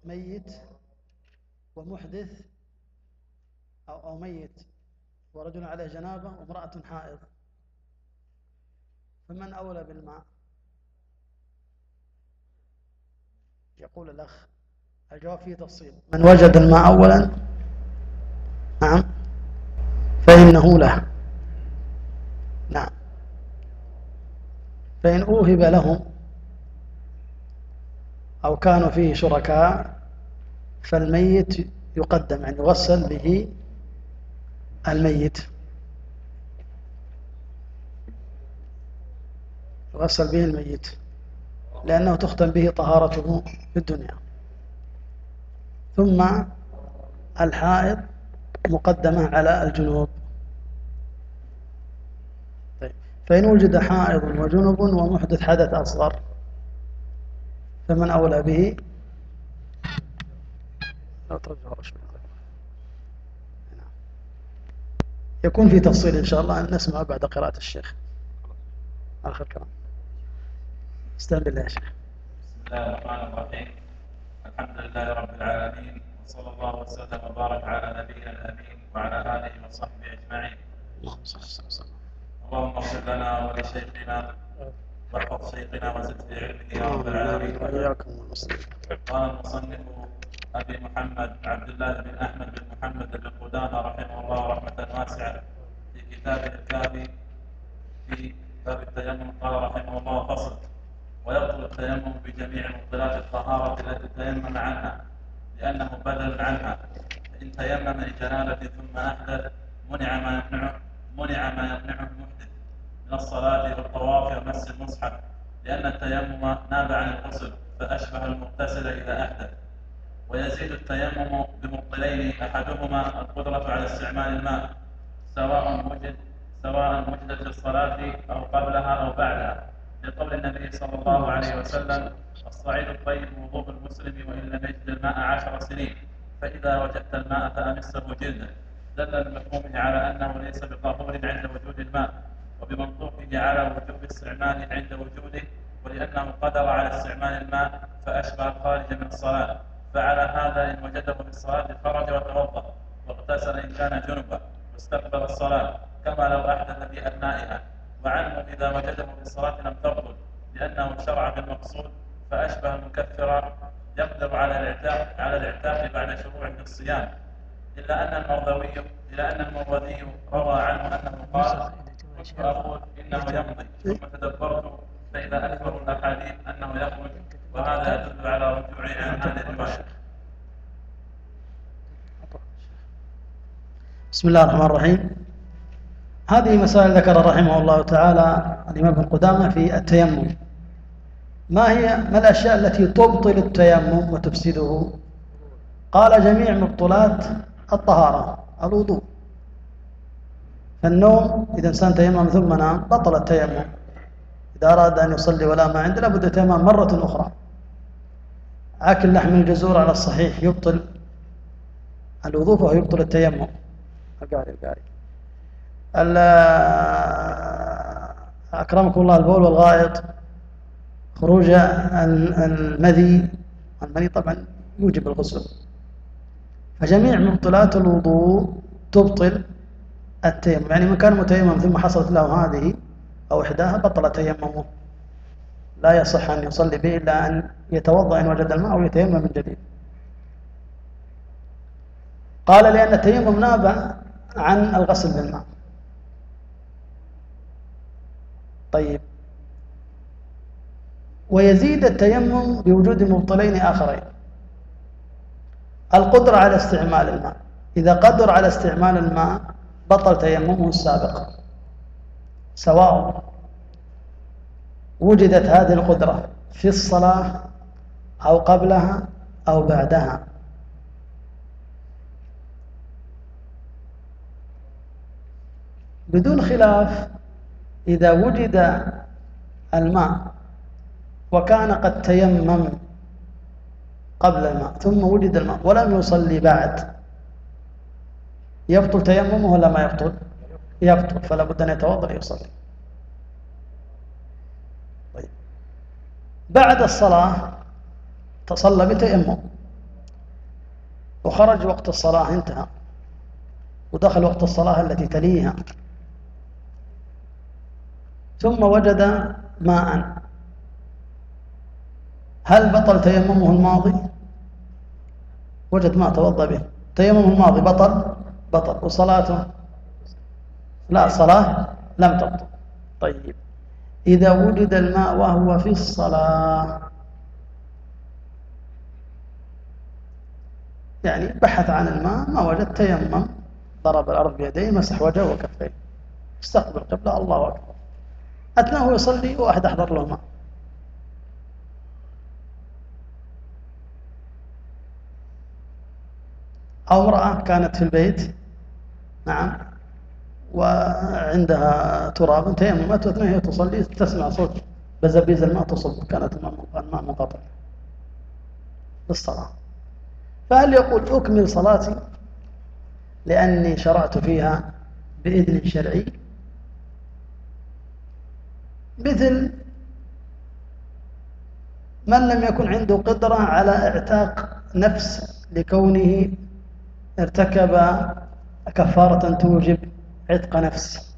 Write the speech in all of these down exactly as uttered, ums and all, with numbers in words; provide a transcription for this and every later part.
ميت ومحدث أو, أو ميت ورجل عليه جنابة وامرأة حائض، فمن أولى بالماء؟ يقول الأخ الجواب فيه تفصيل. من وجد الماء أولا نعم فإنه له، نعم، فإن أوهب لهم أو كانوا فيه شركاء فالميت يقدم، يعني يغسل به الميت، يغسل به الميت لأنه تختم به طهارته في الدنيا. ثم الحائض مقدمة على الجنوب. طيب. فإن وجد حائض وجنب ومحدث حدث أصغر فمن أولى به؟ لا ترجعوا شوي. يكون في تفصيل إن شاء الله أن نسمع بعد قراءة الشيخ آخر كلام. استعن بالله يا شيخ. بسم الله الرحمن الرحيم. الحمد لله رب العالمين، وصلى الله وسلم وبارك على نبينا الأمين وعلى آله وصحبه أجمعين. اللهم صل وسلم. اللهم اغفر لنا ولشيخنا واحفظ شيخنا وزد في علمه يا رب العالمين. وإياكم المسلمين. قال المصنف أبي محمد عبد الله بن أحمد بن محمد بن قدامة رحمه الله رحمة واسعة في كتابه الكافي في باب التيمم قال رحمه الله: فصل: ويبطل التيمم بجميع مبطلات الطهارة التي تيمم عنها لأنه بدل عنها، فإن تيمم لجنابة ثم أحدث منع ما يمنعه منع ما يمنعه المحدث من الصلاة والطواف ومس المصحف، لأن التيمم ناب عن الغسل فأشبه المغتسل إذا أحدث. ويزيد التيمم بمبطلين أحدهما القدرة على استعمال الماء سواء وجد سواء وجدت في الصلاة أو قبلها أو بعدها، لقول النبي صلى الله عليه وسلم: الصعيد الطيب وضوء المسلم وإن لم يجد الماء عشر سنين، فإذا وجدت الماء فأمسه جلده، دل بمفهومه على أنه ليس بطهور عند وجود الماء، وبمنطوقه على وجوب استعماله عند وجوده، ولأنه قدر على استعمال الماء فأشبه الخارج من الصلاة. فعلى هذا إن وجده في الصلاة خرج وتوضأ واغتسل إن كان جنبا واستقبل الصلاة كما لو أحدث في أثنائها. وعنه إذا وجده في الصلاة لم تبطل لأنه شرع بالمقصود فأشبه المكفر يقدر على الاعتاق على الاعتاق بعد شروع في الصيام. إلا أن المروذي إلا أن المروذي روى عنه أنه قال: كنت أقول إنه يمضي ثم تدبرت فإذا أكثر الأحاديث أنه يخرج، وهذا يدل على رجوعه عن هذه الرواية. بسم الله الرحمن الرحيم. هذه مسائل ذكر رحمه الله تعالى الإمام ابن قدامة في التيمم. ما هي ما الأشياء التي تبطل التيمم وتفسده؟ قال: جميع مبطلات الطهارة، الوضوء. فالنوم إذا إنسان تيمم ثم نام بطل التيمم. إذا أراد أن يصلي ولا ما عنده لابد التيمم مرة أخرى. أكل لحم الجزور على الصحيح يبطل الوضوء وهو يبطل التيمم. القاري القاري أكرمكم الله، البول والغائط، خروج المذي، المذي طبعا يوجب الغسل. فجميع مبطلات الوضوء تبطل التيمم، يعني من كان متيمم ثم حصلت له هذه أو إحداها بطل تيممه، لا يصح أن يصلي به إلا أن يتوضأ إن وجد الماء أو يتيمم من جديد. قال: لأن التيمم نابع عن الغسل بالماء. طيب. ويزيد التيمم بوجود مبطلين آخرين: القدرة على استعمال الماء. إذا قدر على استعمال الماء بطل تيممه السابق، سواء وجدت هذه القدرة في الصلاة أو قبلها أو بعدها. بدون خلاف إذا وجد الماء وكان قد تيمم قبل الماء ثم وجد الماء ولم يصلي بعد، يبطل تيممه ولا ما يبطل؟ يبطل، فلا بد أن يتوضأ ليصلي. طيب. بعد الصلاة تصلى بتيمم وخرج وقت الصلاة انتهى، ودخل وقت الصلاة التي تليها، ثم وجد ماء، هل بطل تيممه الماضي؟ وجد ماء توضأ به، تيممه الماضي بطل؟ بطل. وصلاته؟ لا، صلاة لم تبطل. طيب، إذا وجد الماء وهو في الصلاة، يعني بحث عن الماء ما وجد، تيمم، ضرب الأرض بيديه، مسح وجهه وكفيه، استقبل القبلة، الله أكبر، أثناء يصلي واحد أحضر له ماء، أو امرأة كانت في البيت، نعم، وعندها تراب، تيممت واثناء هي تصلي تسمع صوت بزبيز الماء تصب، كانت الماء منقطع للصلاة، فهل يقول أكمل صلاتي لأني شرعت فيها بإذن شرعي؟ مثل من لم يكن عنده قدرة على اعتاق نفس لكونه ارتكب كفارة توجب عتق نفس،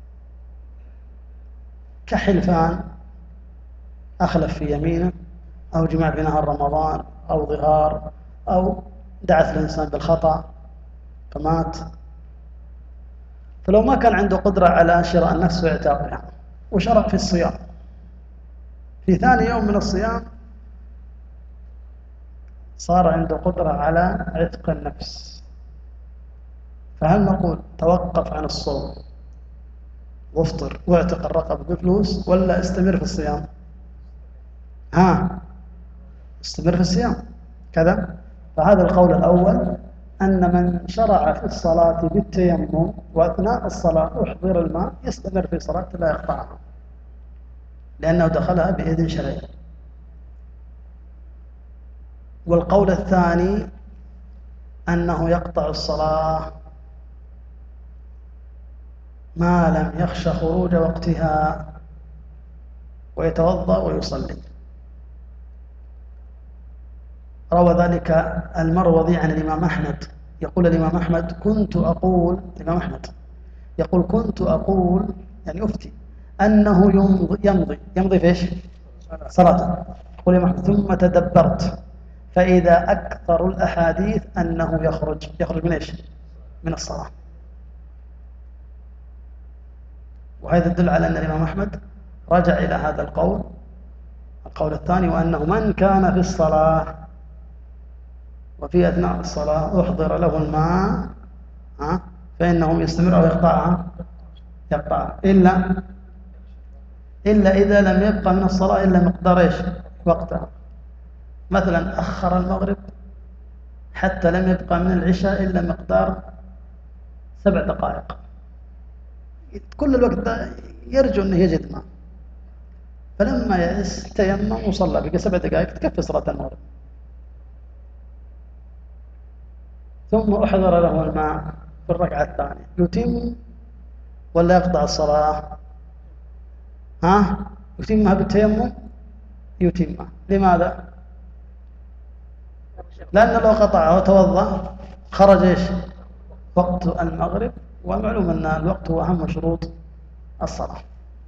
كحلفان، أخلف في يمينه، أو جماع في نهار رمضان، أو ظهار، أو دعت الإنسان بالخطأ فمات، فلو ما كان عنده قدرة على شراء النفس واعتاقها وشرع في الصيام، في ثاني يوم من الصيام صار عنده قدرة على عتق النفس، فهل نقول توقف عن الصوم وافطر واعتق الرقبة بفلوس، ولا استمر في الصيام؟ ها، استمر في الصيام كذا. فهذا القول الأول، أن من شرع في الصلاة بالتيمم وأثناء الصلاة أحضر الماء يستمر في صلاته لا يقطعها، لأنه دخلها بإذن شرعي. والقول الثاني أنه يقطع الصلاة ما لم يخش خروج وقتها ويتوضأ ويصلي. روى ذلك المروذي عن الإمام أحمد، يقول الإمام أحمد كنت أقول، الإمام أحمد يقول كنت أقول، يعني أفتي، أنه يمضي يمضي, يمضي في إيش؟ صلاة. يقول الإمام أحمد ثم تدبرت فإذا أكثر الأحاديث أنه يخرج يخرج من إيش؟ من الصلاة. وهذا يدل على أن الإمام أحمد رجع إلى هذا القول، القول الثاني، وأنه من كان في الصلاة وفي أثناء الصلاة أحضر له الماء ها فإنه يستمر أو يقطعها، يقطعها، إلا إلا إذا لم يبقى من الصلاة إلا مقدار إيش؟ وقتها. مثلا أخر المغرب حتى لم يبقى من العشاء إلا مقدار سبع دقائق، كل الوقت يرجو أنه يجد ماء، فلما يئس تيمم وصلى، بقى سبع دقائق تكفي صلاة المغرب، ثم أحضر له الماء في الركعة الثانية، يتم ولا يقطع الصلاة؟ ها؟ يتمها بالتيمم؟ يتمها. لماذا؟ لأن لو قطعه وتوضأ خرج إيش؟ وقت المغرب، ومعلوم أن الوقت هو أهم شروط الصلاة.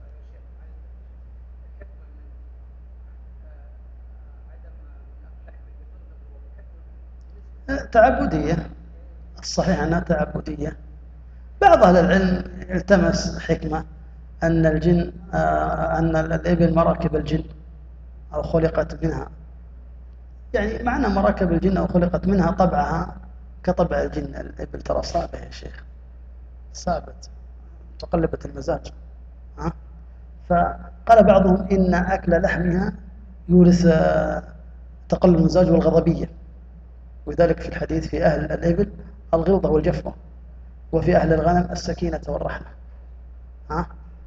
تعبدية، الصحيح أنها تعبدية. بعض أهل العلم التمس حكمة أن الجن آه أن الإبل مراكب الجن أو خلقت منها، يعني معنى مراكب الجن أو خلقت منها طبعها كطبع الجن. الإبل ترى صعبة يا شيخ، ثابت متقلبة المزاج، ها؟ فقال بعضهم إن أكل لحمها يورث تقلب المزاج والغضبية، وذلك في الحديث في أهل الإبل الغلظة والجفوة، وفي أهل الغنم السكينة والرحمة، ها؟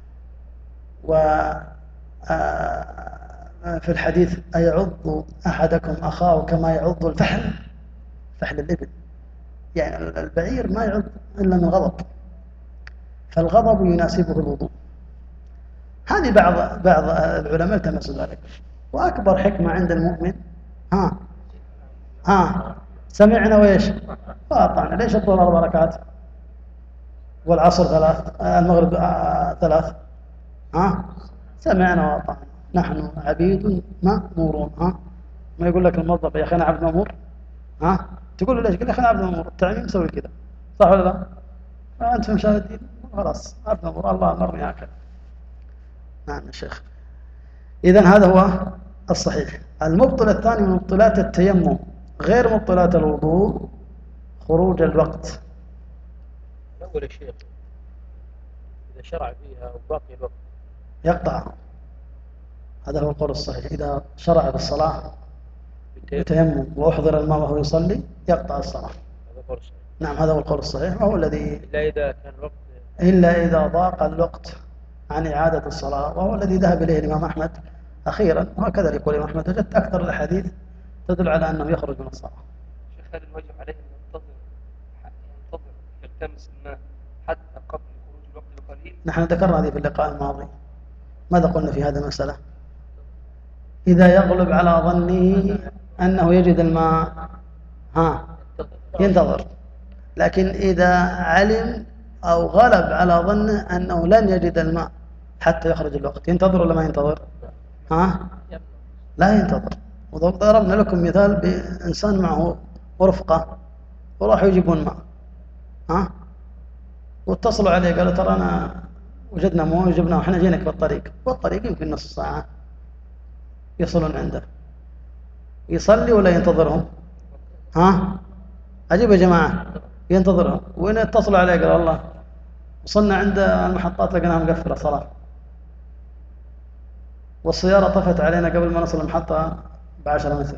وفي الحديث أيعض أحدكم أخاه كما يعض الفحل، فحل الإبل، يعني البعير ما يعض إلا من غضب، فالغضب يناسبه الوضوء. هذه بعض بعض العلماء التمسوا ذلك. وأكبر حكمة عند المؤمن ها ها سمعنا وإيش؟ وأطعنا. ليش الظهر أربع ركعات والعصر ثلاث، آه المغرب آه ثلاث؟ ها؟ سمعنا وأطعنا، نحن عبيد مأمورون. ها؟ ما يقول لك الموظف يا أخي أنا عبد مأمور؟ ها؟ تقول له ليش؟ يقول لك أنا عبد مأمور، التعميم مسوي كذا، صح ولا لا؟ أنتم مشاهدين خلاص عبد مأمور، الله أمرني هكذا. نعم يا شيخ. إذن هذا هو الصحيح. المبطل الثاني من مبطلات التيمم غير مبطلات الوضوء خروج الوقت. أول الشيخ إذا شرع فيها وباقي الوقت يقطع. هذا هو القول الصحيح. إذا شرع بالصلاة بتيمم وأحضر الماء وهو يصلي يقطع الصلاة. هذا قول صحيح. نعم هذا هو القول الصحيح، وهو الذي إلا إذا كان الوقت إلا إذا ضاق الوقت عن إعادة الصلاة، وهو الذي ذهب إليه الإمام أحمد أخيرا، وهكذا يقول الإمام أحمد. وجدت أكثر الأحاديث تدل على أنه يخرج من الصلاة. شيخ هل الواجب عليه أن ينتظر ينتظر يلتمس الماء حتى قبل خروج الوقت بقليل؟ نحن ذكرنا هذه في اللقاء الماضي. ماذا قلنا في هذه المسألة؟ إذا يغلب على ظنه أنه يجد الماء ها ينتظر، لكن إذا علم أو غلب على ظنه أنه لن يجد الماء حتى يخرج الوقت ينتظر ولا ما ينتظر؟ ها؟ لا ينتظر. وضربنا لكم مثال بإنسان معه رفقة وراحوا يجيبون ماء، ها؟ واتصلوا عليه قالوا ترى أنا وجدنا مويه وجبناه وإحنا جينك بالطريق، والطريق يمكن نص ساعة يصلون عنده. يصلي ولا ينتظرهم؟ ها؟ عجيب يا جماعة، ينتظرهم. وين اتصلوا عليه قال الله وصلنا عند المحطات لقيناها مقفلة صلاة، والسيارة طفت علينا قبل ما نصل المحطة بعشرة متر.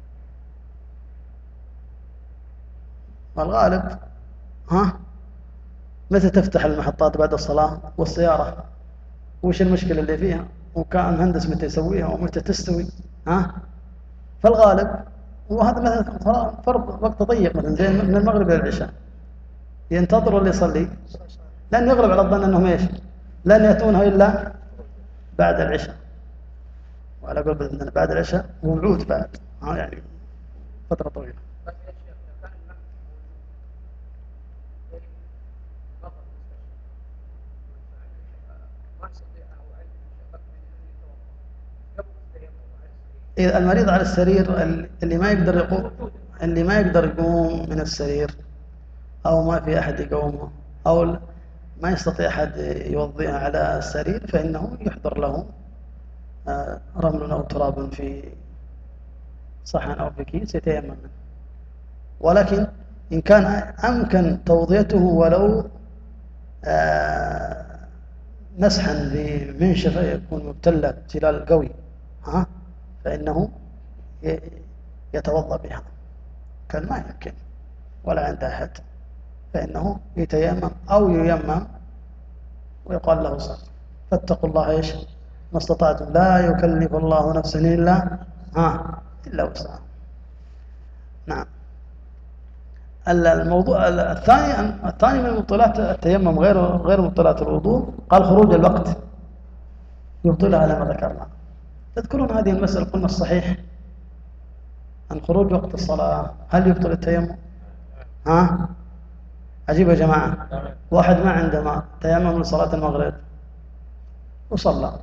والغالب ها متى تفتح المحطات بعد الصلاة؟ والسيارة وش المشكلة اللي فيها؟ وكان مهندس متى يسويها ومتى تستوي؟ ها؟ فالغالب وهذا مثلا فرض وقت ضيق مثلا زي من المغرب إلى العشاء، ينتظر اللي يصلي لأن يغلب على الظن أنهم إيش؟ لن يأتونها إلا بعد العشاء. وعلى قول بإذن بعد العشاء ووعود بعد ها يعني فترة طويلة. إذا المريض على السرير اللي ما يقدر يقوم اللي ما يقدر يقوم من السرير أو ما في أحد يقومه أو ما يستطيع أحد يوضعه على السرير فإنه يحضر له رمل أو تراب في صحن أو في كيس يتيمم منه. ولكن إن كان أمكن توضيته ولو مسحا بمنشفة يكون مبتلة ابتلال قوي ها فإنه يتوضأ بها. كان ما يمكن ولا عند أحد فإنه يتيمم أو ييمم ويقال له صل. فاتقوا الله إيش ما استطعتم لا يكلف الله نفسا إلا ها إلا وسعها. نعم. الموضوع الثاني الثاني من مبطلات التيمم غير غير مبطلات الوضوء قال خروج الوقت يبطلها على ما ذكرنا. تذكرون هذه المسألة قلنا الصحيح أن خروج وقت الصلاة هل يبطل التيمم؟ ها؟ عجيب يا جماعة، واحد ما عنده ماء تيمم لصلاة المغرب وصلى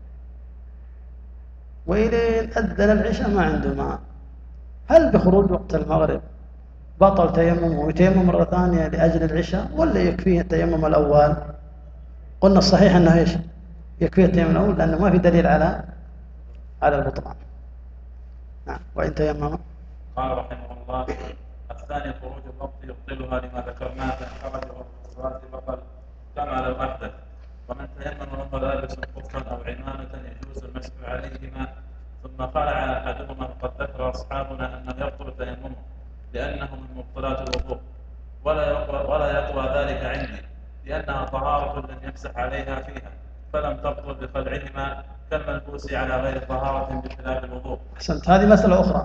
وإلى أذن العشاء ما عنده ماء، هل بخروج وقت المغرب بطل تيممه ويتيمم مرة ثانية لأجل العشاء ولا يكفيه التيمم الأول؟ قلنا الصحيح أنه إيش؟ يكفيه التيمم الأول لأنه ما في دليل على على البطلان. نعم. وإن تيمم قال رحمه الله الثاني خروج الوقت يبطلها لما ذكرناه فإن خرجه في الصلاة بطل كما لو أحدث. ومن تيمم وهو لابس خفا أو عمامة يجوز المسح عليهما ثم خلع أحدهما وقد ذكر أصحابنا أنه يبطل تيممه لأنه من مبطلات الوضوء ولا يقوى ولا يقوى ذلك عندي لأنها طهارة لم يمسح عليها فيها فلم تبطل بخلعهما كالملبوس على غير طهارة بخلاف الوضوء. أحسنت. هذه مسألة أخرى.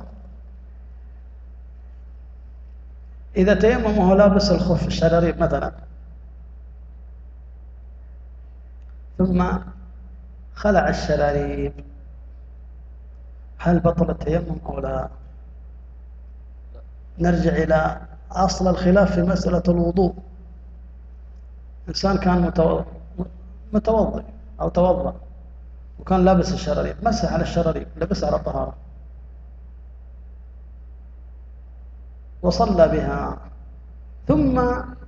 إذا تيمم وهو لابس الخف الشراريب مثلا ثم خلع الشراريب هل بطل التيمم أو لا؟ نرجع إلى أصل الخلاف في مسألة الوضوء. إنسان كان متوضئ أو توضأ وكان لابس الشراريب، مسح على الشراريب، لبس على طهارة وصلى بها، ثم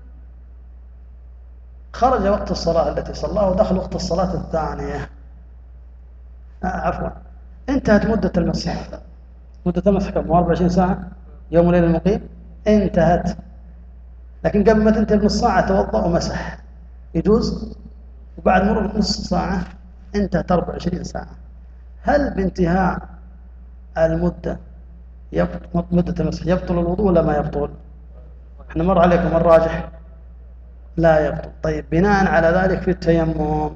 خرج وقت الصلاة التي صلاها ودخل وقت الصلاة الثانية، آه عفوا انتهت مدة المسح. مدة المسح كم؟ أربعة وعشرين ساعة يوم وليلة المقيم، انتهت. لكن قبل ما تنتهي بنص ساعة توضأ ومسح، يجوز؟ وبعد مرور نصف ساعة انتهت أربعة وعشرين ساعة. هل بانتهاء المدة يبطل مدة المسح يبطل الوضوء ولا ما يبطل؟ احنا مر عليكم الراجح لا يبطل. طيب بناء على ذلك في التيمم،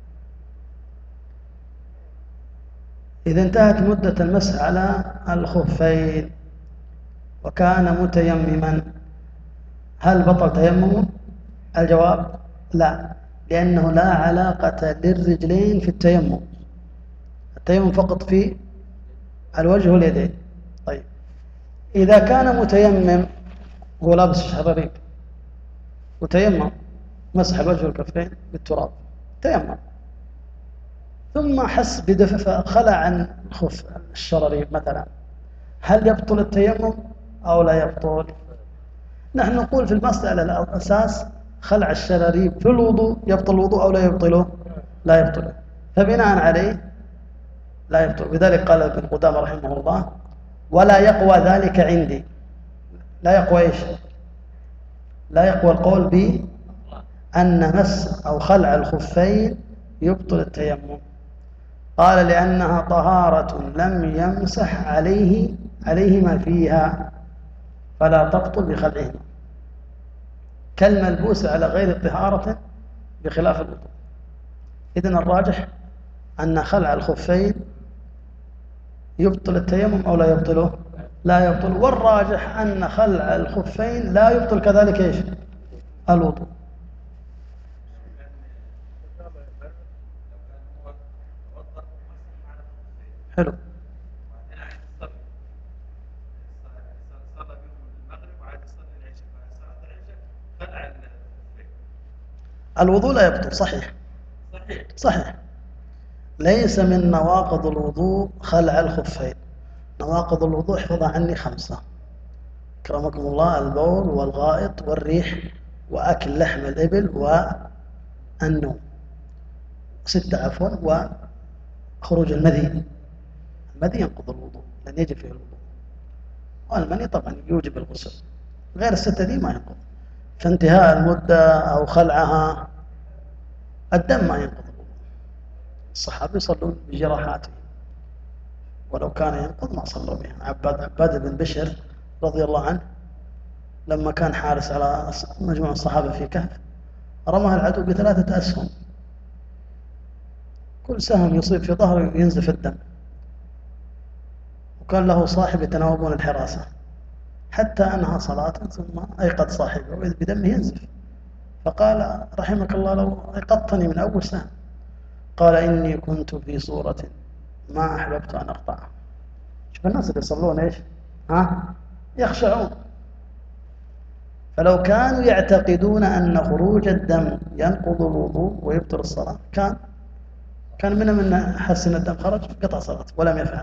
إذا انتهت مدة المسح على الخفين وكان متيمما، هل بطل تيممه؟ الجواب لا، لأنه لا علاقة للرجلين في التيمم، التيمم فقط في الوجه واليدين. طيب إذا كان متيمم هو لابس الشراريب وتيمم، مسح الوجه والكفين بالتراب، تيمم، ثم حس بدفء فخلع عن خف الشراريب مثلا، هل يبطل التيمم أو لا يبطل؟ نحن نقول في المسألة الأساس خلع الشراريب في الوضوء يبطل الوضوء أو لا يبطله؟ لا يبطله، فبناء عليه لا يبطل. بذلك قال ابن قدامة رحمه الله: ولا يقوى ذلك عندي. لا يقوى إيش؟ لا يقوى القول بأن مس أو خلع الخفين يبطل التيمم. قال: لأنها طهارة لم يمسح عليه عليهما فيها فلا تبطل بخلعهما، كالملبوس على غير طهارة بخلاف الوضوء. إذن الراجح أن خلع الخفين يبطل التيمم أو لا يبطله؟ لا يبطل. والراجح أن خلع الخفين لا يبطل كذلك إيش؟ الوضوء. حلو. الوضوء لا يبطل، صحيح صحيح. ليس من نواقض الوضوء خلع الخفين. نواقض الوضوء احفظها عني خمسة: كرمكم الله: البول والغائط والريح وأكل لحم الإبل والنوم. ستة عفوا: وخروج المذي. المذي ينقض الوضوء لن يجب فيه الوضوء، والمني طبعا يوجب الغسل. غير الستة دي ما ينقض. فانتهاء المدة أو خلعها، الدم ما ينقض. الصحابة يصلون بجراحاته، ولو كان ينقض ما صلوا بها. عباد, عباد بن بشر رضي الله عنه لما كان حارس على مجموعة الصحابة في كهف، رمى العدو بثلاثة أسهم، كل سهم يصيب في ظهره ينزف الدم، وكان له صاحب يتناوبون الحراسة، حتى أنهى صلاة ثم أيقظ صاحبه وإذ بدمه ينزف، فقال: رحمك الله لو أيقظتني من أول سهم. قال: إني كنت في صورة ما أحببت أن أقطعها. شوف الناس اللي يصلون إيش؟ ها؟ يخشعون. فلو كانوا يعتقدون أن خروج الدم ينقض الوضوء ويبطل الصلاة كان كان من من حس أن الدم خرج قطع صلاة، ولم يفعل.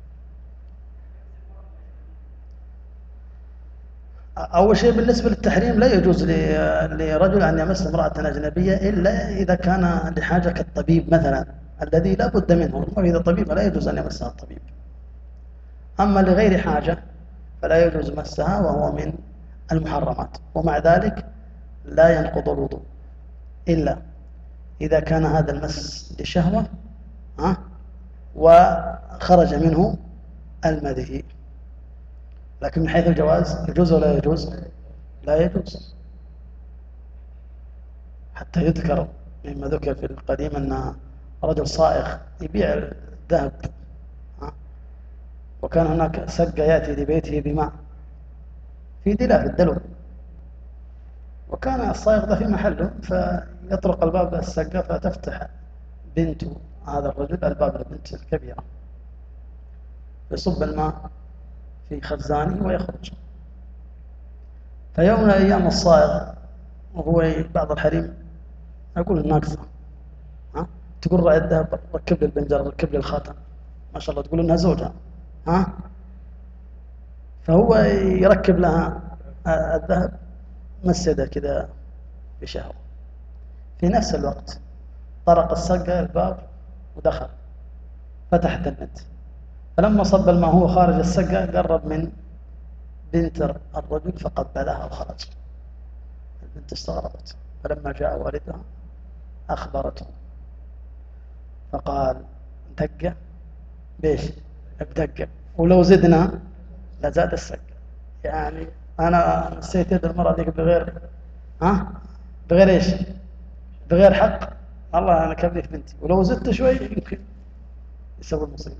أول شيء بالنسبة للتحريم، لا يجوز لرجل أن يمس امرأة أجنبية إلا إذا كان لحاجة كالطبيب مثلا الذي لا بد منه، وإذا طبيب لا يجوز أن يمسها الطبيب. أما لغير حاجة فلا يجوز مسها، وهو من المحرمات. ومع ذلك لا ينقض الوضوء إلا إذا كان هذا المس لشهوة ها وخرج منه المذي. لكن من حيث الجواز يجوز ولا يجوز؟ لا يجوز. حتى يذكر مما ذكر في القديم أن رجل صائغ يبيع الذهب، وكان هناك سقة يأتي لبيته بماء في دلة في الدلو، وكان الصائغ ذا في محله، فيطرق الباب السقة فتفتح بنت هذا الرجل الباب للبنت الكبيرة، يصب الماء في خزانه ويخرج، فيوم من الأيام الصائغ وهو بعض الحريم أقول الناقصة، ها تقول رأي الذهب ركب لي البنجر ركب لي الخاتم، ما شاء الله تقول إنها زوجها، ها فهو يركب لها الذهب مسده كذا بشهوة. في نفس الوقت طرق السقة الباب ودخل، فتح النت، فلما صب الماء هو خارج السقة قرب من بنت الرجل فقبلها وخرج. البنت استغربت، فلما جاء والدها أخبرته فقال دقة بيش بدقة، ولو زدنا لزاد السقة. يعني أنا نسيت يد المرأة ذيك بغير ها بغير إيش بغير حق، الله أنا كبليت بنتي، ولو زدت شوي يمكن يسوي المصيبة.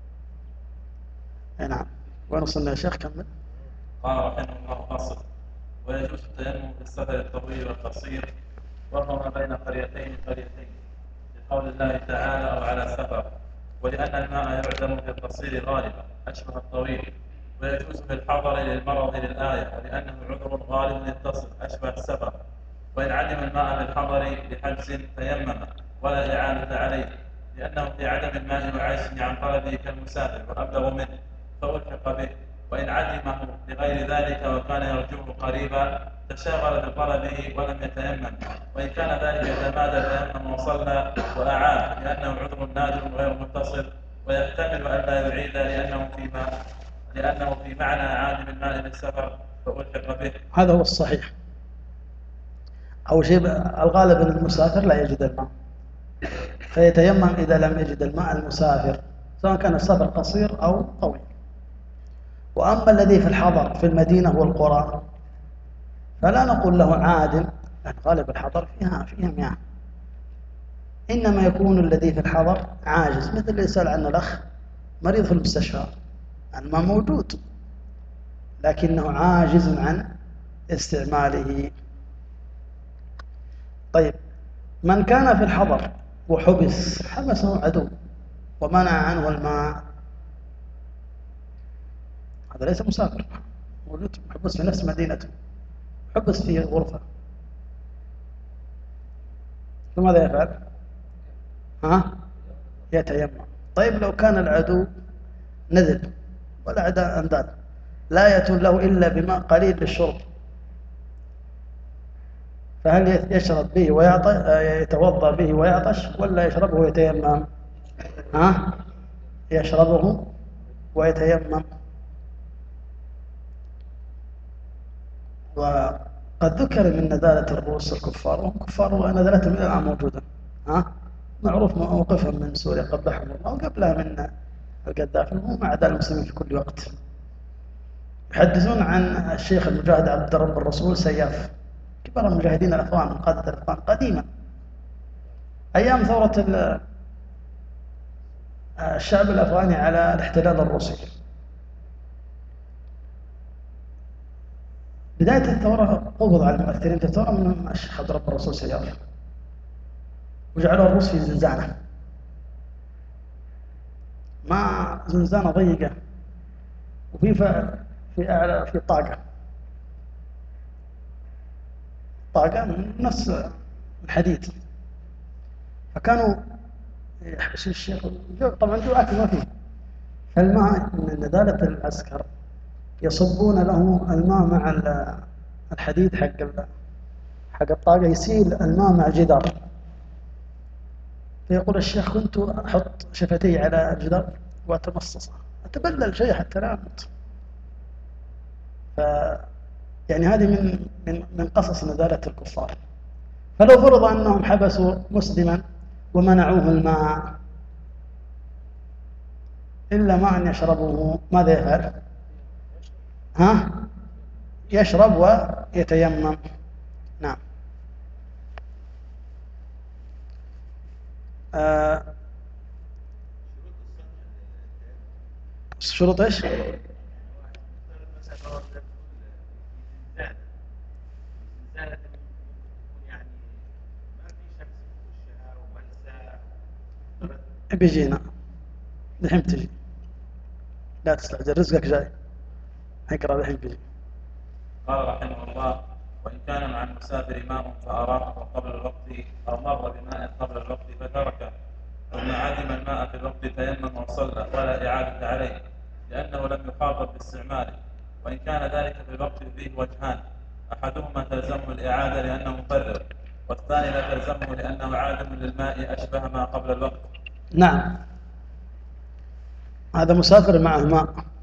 نعم. وين وصلنا يا شيخ؟ كمل. قال رحمه الله فصل: ويجوز التيمم في السفر الطويل والقصير وهو ما بين قريتين قريتين لقول الله تعالى أو على سفر، ولأن الماء يعدم في القصير غالبا أشبه الطويل، ويجوز في الحضر للمرض للآية ولأنه عذر غالب يتصل أشبه السفر، وإن علم الماء بالحضر لحجز تيمم ولا إعانة عليه لأنه في عدم الماء وعجزه عن طلبه كالمسافر وأبلغ منه فألحق به، وإن علمه لغير ذلك وكان يرجوه قريبا تشاغل بطلبه ولم يتيمم، وإن كان ذلك تمادى تيمم وصلى وأعاد لأنه عذر نادر غير متصل، ويحتمل ألا يعيد لأنه في ماء لأنه في معنى عادم الماء بالسفر فألحق به. هذا هو الصحيح. أول شيء الغالب أن المسافر لا يجد الماء فيتيمم إذا لم يجد الماء المسافر، سواء كان السفر قصير أو طويل. وأما الذي في الحضر في المدينة والقرى فلا نقول له عادم، لأن غالب الحضر فيها فيها مياه، إنما يكون الذي في الحضر عاجز، مثل اللي يسأل عنه الأخ مريض في المستشفى، الماء موجود لكنه عاجز عن استعماله. طيب، من كان في الحضر وحبس حبسه عدو ومنع عنه الماء، هذا ليس مسافر، موجود محبس في نفس مدينته، حبس في غرفة، فماذا يفعل؟ ها؟ يتيمم. طيب لو كان العدو نذل ولا عدا أندال لا يتون له إلا بماء قليل للشرب، فهل يشرب به ويعطش يتوضأ به ويعطش ولا يشربه ويتيمم؟ ها؟ يشربه ويتيمم. وقد ذكر من نزالة الروس الكفار، وهم كفار ونزلتهم إلى الآن موجودة، ها؟ معروف موقفهم من سوريا قبحهم الله، وقبلها من القذافي، ومع ذلك المسلمين في كل وقت. يحدثون عن الشيخ المجاهد عبد رب الرسول سياف، كبار المجاهدين الأخوان من قادة الأخوان قديما أيام ثورة الشعب الأفغاني على الاحتلال الروسي. بداية الثورة قبض على المؤثرين في الثورة من الشيخ عبد رب الرسول سياف، وجعلوا الروس في زنزانة، مع زنزانة ضيقة وفي في أعلى في طاقة طاقة من نفس الحديد، فكانوا يحبس الشيخ طبعا جو أكل ما فيه، فالماء من نزالة العسكر يصبون له الماء مع الحديد حق حق الطاقة، يسيل الماء مع الجدار، فيقول الشيخ كنت أحط شفتي على الجدار وأتمصصه أتبلل شيء حتى لا أموت. ف يعني هذه من من من قصص نزالة الكفار. فلو فرض أنهم حبسوا مسلما ومنعوه الماء إلا ما أن يشربه، ماذا يفعل؟ ها؟ يشرب ويتيمم. نعم. آه. شروط إيش؟ بيجينا الحين بتجي، لا تستعجل رزقك جاي، اقرأ الحين بيجي. قال رحمه الله: وإن كان مع المسافر ماء فأراقه قبل الوقت أو مر بماء قبل الوقت فتركه ثم عدم الماء في الوقت تيمم وصلى ولا إعادة عليه لأنه لم يخاطب باستعماله. وإن كان ذلك في الوقت فيه وجهان: أحدهما تلزمه الإعادة لأنه مفرغ، والثاني لا تلزمه لأنه عادم للماء أشبه ما قبل الوقت. نعم، هذا مسافر معه ماء،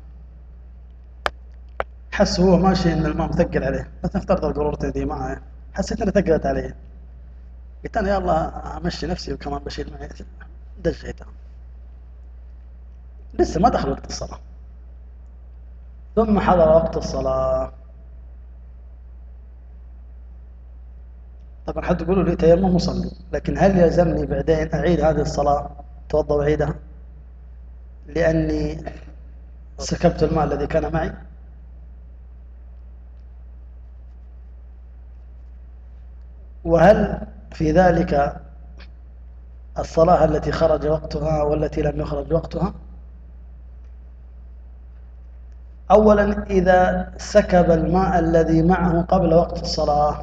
حس هو ماشي ان الماء مثقل عليه، بس نفترض القارورتين دي معه، حسيت انها ثقلت علي، قلت انا يلا امشي نفسي وكمان بشيل معي، دشيتها لسه ما دخل وقت الصلاة، ثم حضر وقت الصلاة. طبعا حد يقولوا لي تيمم وصلي، لكن هل يلزمني بعدين أعيد هذه الصلاة توضأ وأعيدها لأني سكبت الماء الذي كان معي؟ وهل في ذلك الصلاة التي خرج وقتها والتي لم يخرج وقتها؟ أولا إذا سكب الماء الذي معه قبل وقت الصلاة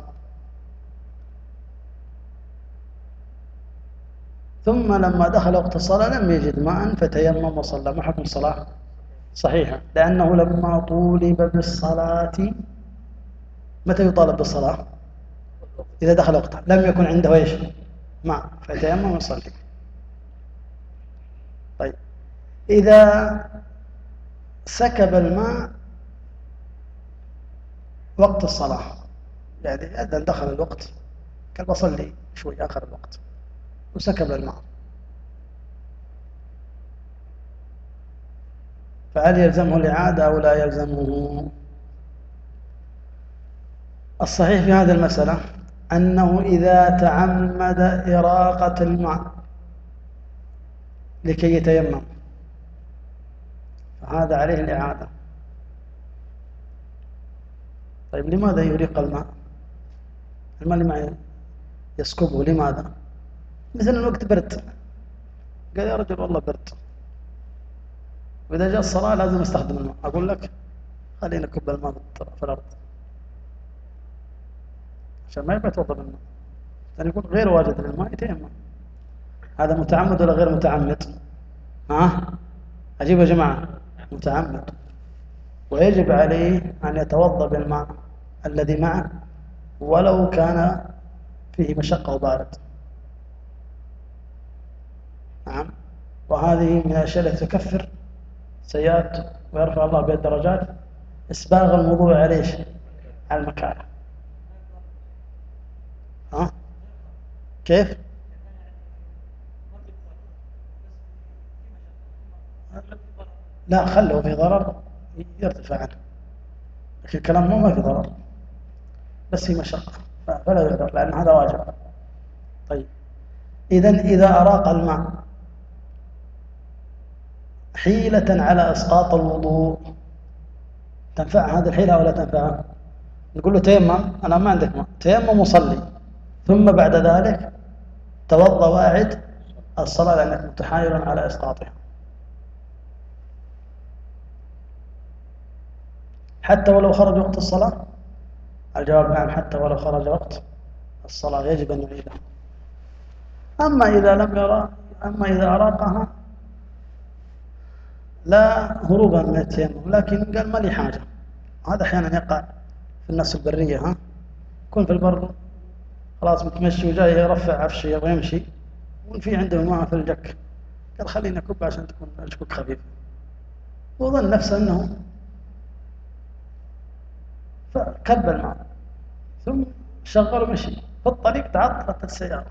ثم لما دخل وقت الصلاة لم يجد ماء فتيمم وصلى، ما حكم الصلاة؟ صحيحة، لأنه لما طولب بالصلاة، متى يطالب بالصلاة؟ إذا دخل وقتها، لم يكن عنده إيش؟ ماء، فتيمم وصلي. طيب إذا سكب الماء وقت الصلاة، يعني أذن دخل الوقت قال بصلي شوي آخر الوقت وسكب الماء، فهل يلزمه الإعادة أو لا يلزمه؟ الصحيح في هذه المسألة أنه إذا تعمد إراقة الماء لكي يتيمم فهذا عليه الإعادة. طيب لماذا يريق الماء؟ الماء اللي معي يسكبه لماذا؟ مثل الوقت برد، قال يا رجل والله برد، وإذا جاء الصلاة لازم استخدم الماء، أقول لك خلينا نكب الماء في الأرض عشان ما يبقى يتوضا بالماء، يعني يكون غير واجد للماء يتيمم. هذا متعمد ولا غير متعمد؟ ها؟ أجيب يا جماعة، متعمد، ويجب عليه أن يتوضا بالماء الذي معه ولو كان فيه مشقة وبارد. نعم، وهذه من الأشياء التي تكفر سيئات ويرفع الله بها الدرجات، إسباغ الموضوع عليه على المكاره. ها؟ كيف؟ لا خله في ضرر يرتفع عنه، لكن الكلام مو ما في ضرر بس في مشقة فلا يعذر لأن هذا واجب. طيب إذن إذا أراق الماء حيلة على إسقاط الوضوء تنفع هذه الحيلة ولا تنفع؟ نقول له تيمم، أنا ما عندك ماء، تيمم وصلي، ثم بعد ذلك توضأ وأعد الصلاة لأنك متحايل على إسقاطها. حتى ولو خرج وقت الصلاة؟ الجواب نعم، حتى ولو خرج وقت الصلاة يجب أن يعيدها. أما إذا لم يرى، أما إذا أراقها لا هروبا من التيمم، لكن قال ما لي حاجة، هذا أحيانا يقع في الناس البرية، ها يكون في البر خلاص متمشي وجاي يرفع عفشه يبغى يمشي وفي عنده ماء في الجك، قال خلينا كب عشان تكون الجكوك خفيفة، وظن نفسه أنه فكب الماء ثم شغل ومشي، في الطريق تعطلت السيارة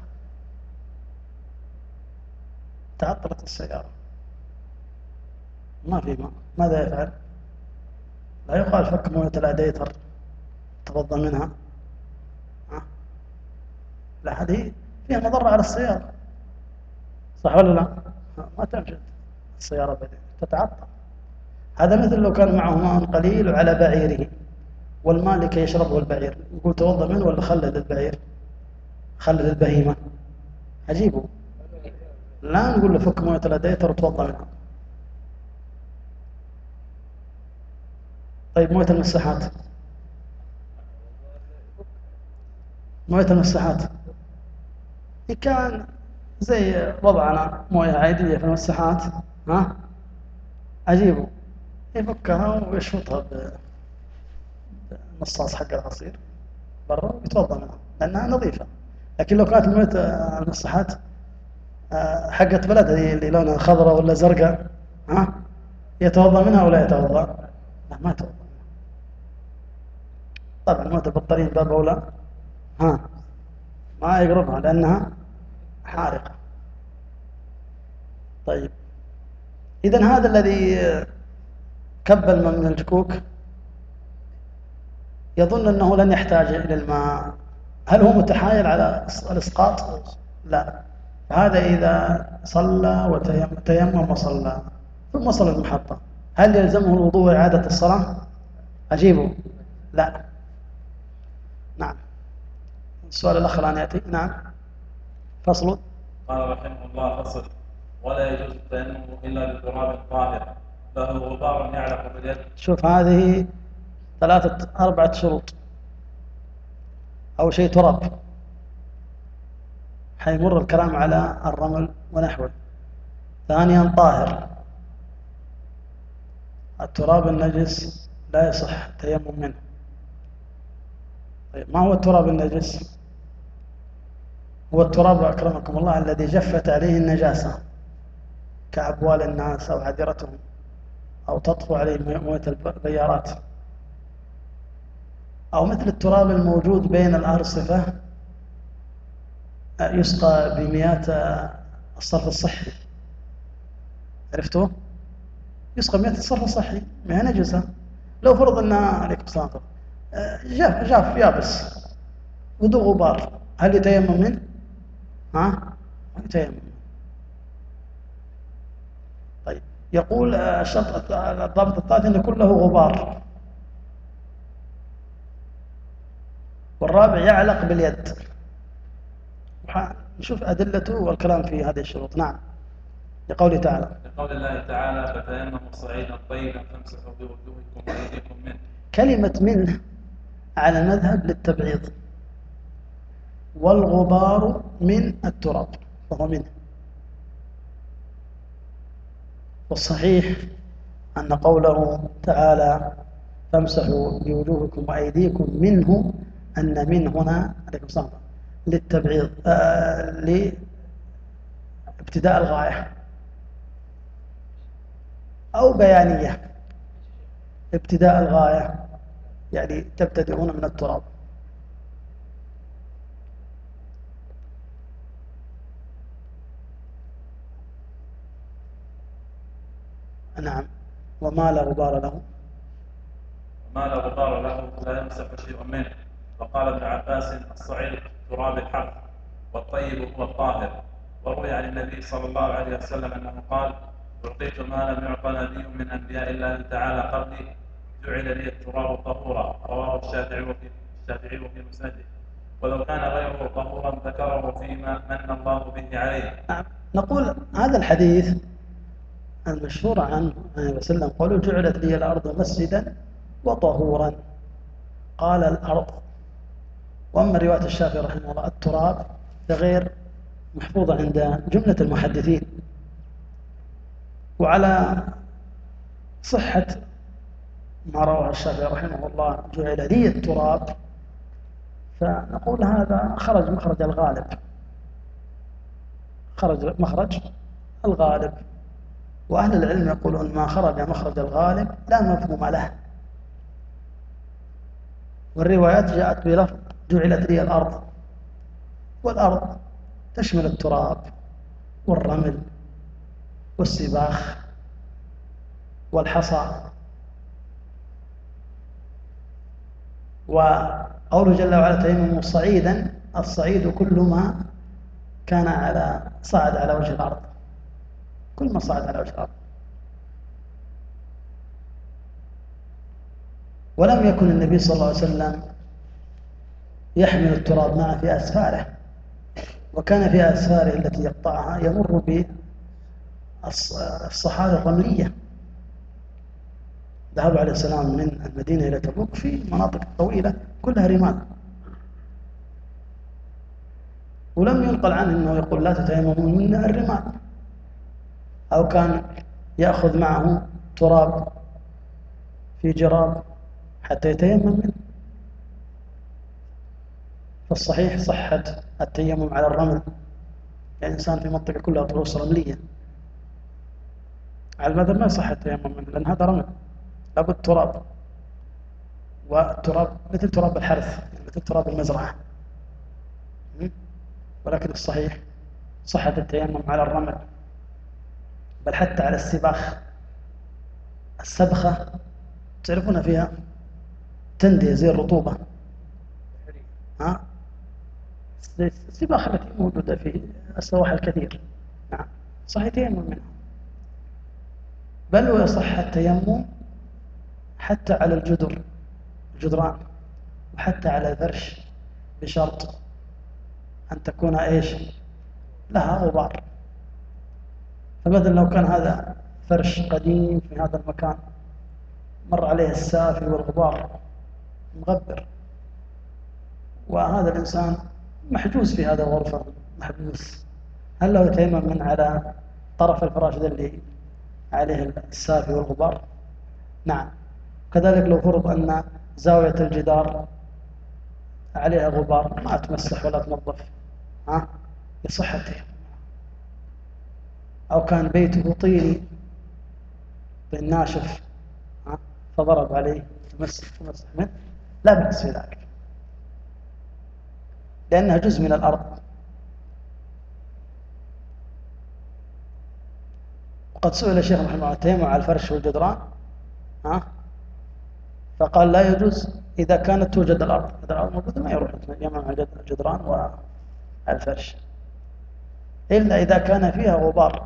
تعطلت السيارة ما في ماء، ماذا يفعل؟ لا يقال فك موية الأديتر توضأ منها، ها؟ لا هذه فيها مضرة على السيارة، صح ولا لا؟ ما تمشي السيارة بعدين تتعطل. هذا مثل لو كان معه ماء قليل وعلى بعيره والماء لكي يشربه البعير، يقول توضأ منه ولا خلد البعير؟ خلد البهيمة، أجيبه، لا نقول له فك موية الأديتر وتوضأ منها. طيب موية المساحات موية المساحات إن كان زي وضعنا موية عادية في المساحات، ها أجيبه يفكها ويشفطها بالمصاص حق العصير برا ويتوضأ منها لأنها نظيفة. لكن لو كانت موية المساحات حقت بلد هذه اللي لونها خضراء ولا زرقاء، ها يتوضأ منها ولا يتوضأ؟ لا ما يتوضأ منها. طبعا موية البطارين باب أولى، ها ما يقربها لأنها حارقة. طيب إذن هذا الذي كب الماء من الجكوك يظن أنه لن يحتاج إلى الماء. هل هو متحايل على الإسقاط؟ لا. هذا إذا صلى وتيمم وصلى ثم صلى المحطة هل يلزمه الوضوء وإعادة الصلاة؟ أجيبه لا. نعم. السؤال الأخر أن يأتي. نعم. فصل. قال رحمه الله فصل. ولا يجوز التيمم إلا بتراب طاهر له غبار يعلق باليد. شوف هذه ثلاثة أربعة شروط. أول شيء تراب، حيمر الكلام على الرمل ونحوه. ثانيا طاهر، التراب النجس لا يصح التيمم منه. طيب ما هو التراب النجس؟ هو التراب أكرمكم الله الذي جفت عليه النجاسة كأبوال الناس أو عذرتهم أو تطفو عليه موية البيارات، أو مثل التراب الموجود بين الأرصفة يسقى بمياه الصرف الصحي. عرفتوه؟ يسقى بمياه الصرف الصحي، مياه نجسة. لو فرض أنها عليكم السلام جاف جاف يابس وذو غبار هل يتيمم منه؟ ها؟ يتيمم. طيب يقول الشرط الضابط الثالث أن يكون له غبار، والرابع يعلق باليد. نشوف أدلته والكلام في هذه الشروط. نعم. لقوله تعالى لقول الله تعالى فتيمموا صعيدا طيبا فامسحوا بوجوهكم وأيديكم منه. كلمة منه على مذهب للتبعيض، والغبار من التراب فهو منه. والصحيح أن قوله تعالى فامسحوا بوجوهكم وأيديكم منه أن من هنا عليكم السلام للتبعيض، آه لابتداء الغاية أو بيانية. ابتداء الغاية يعني تبتدئون من التراب. نعم. وما لا غبار له وما لا غبار له لا يمسح شيء منه. وقال ابن عباس الصعيد تراب الحرث والطيب هو الطاهر. وروي عن النبي صلى الله عليه وسلم أنه قال أعطيت ما لم يعط نبي من أنبياء الله تعالى قبلي جعل لي التراب طهورا. رواه الشافعي وفي الشافعي وفي مسنده. ولو كان غيره طهورا ذكره فيما من الله به عليه. نعم. نقول هذا الحديث المشهور عنه عليه وسلم قالوا جعلت لي الأرض مسجدا وطهورا، قال الأرض. وأما رواية الشافعي رحمه الله التراب غير محفوظة عند جملة المحدثين. وعلى صحة ما رواه الشافعي رحمه الله جعل لي التراب، فنقول هذا خرج مخرج الغالب، خرج مخرج الغالب. وأهل العلم يقولون ما خرج مخرج الغالب لا مفهوم له. والروايات جاءت بلفظ جعلت لي الأرض، والأرض تشمل التراب والرمل والسباخ والحصى. وقوله جل وعلا تيمموا صعيدا، الصعيد كل ما كان على صعد على وجه الأرض، كل ما صعد على وجه الأرض. ولم يكن النبي صلى الله عليه وسلم يحمل التراب معه في أسفاره، وكان في أسفاره التي يقطعها يمر بالصحاري الرملية. ذهب عليه السلام من المدينة إلى تبوك في مناطق طويلة كلها رمال. ولم ينقل عنه أنه يقول لا تتيمموا من الرمال، أو كان يأخذ معه تراب في جراب حتى يتيمم منه. فالصحيح صحة التيمم على الرمل، يعني إنسان في منطقة كلها طقوس رملية، على المذهب ما يصح التيمم منه لأن هذا رمل، لابد تراب، والتراب مثل تراب الحرث، يعني مثل تراب المزرعة. ولكن الصحيح صحة التيمم على الرمل، بل حتى على السباخ. السبخة تعرفون فيها تندية زي الرطوبة، ها؟ السباخة التي موجودة في السواحل الكثير، نعم صحيح تيمم منها. بل ويصح التيمم حتى على الجدر، الجدران، وحتى على الفرش، بشرط أن تكون إيش لها غبار. فمثلا لو كان هذا فرش قديم في هذا المكان مر عليه السافي والغبار مغبر، وهذا الإنسان محجوز في هذا الغرفة، محبوس، هل له يتيمم من على طرف الفراش ذا اللي عليه السافي والغبار؟ نعم. كذلك لو فرض أن زاوية الجدار عليها غبار ما تمسح ولا تنظف، ها يصح التيمم. أو كان بيته طيني بالناشف، ها فضرب عليه تمسح تمسح منه، لا بأس في ذلك، لأنها جزء من الأرض. وقد سئل الشيخ محمد الله التيمم على الفرش والجدران، ها فقال لا يجوز إذا كانت توجد الأرض، إذا الأرض موجودة ما يروح يتيمم على الجدران والفرش، إلا إذا كان فيها غبار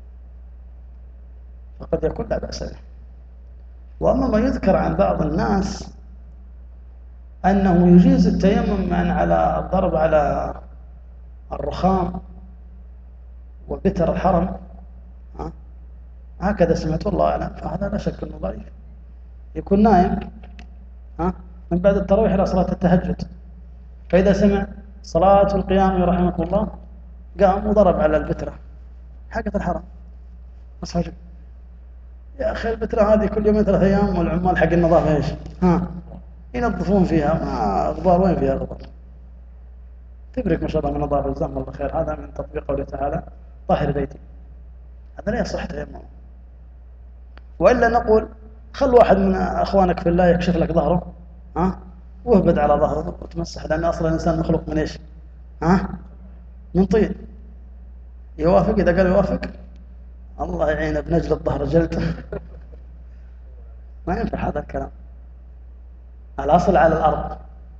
فقد يكون لا بأس به. وأما ما يذكر عن بعض الناس أنه يجيز التيمم من على الضرب على الرخام وبتر الحرم، ها؟ هكذا سمعت الله أعلم، فهذا لا شك أنه ضعيف. يكون نايم، ها؟ من بعد التراويح إلى صلاة التهجد، فإذا سمع صلاة القيام رحمه الله قام وضرب على البترة حقة الحرم، مصحجب. يا أخي البترة هذه كل يومين ثلاثة أيام، والعمال حق النظافة إيش ها ينظفون فيها، ما غبار، وين فيها غبار؟ تبرك ما شاء الله من نظافة، جزاهم الله خير. هذا من تطبيق قوله تعالى طهر بيتي، هذا لا يصح تيمم. وإلا نقول خل واحد من أخوانك في الله يكشف لك ظهره، ها واهبد على ظهره وتمسح، لأن أصلا الإنسان مخلوق من إيش؟ ها من طين. يوافق؟ إذا قال يوافق الله يعينه بنجل الظهر جلده. ما ينفع هذا الكلام، الأصل على الأرض.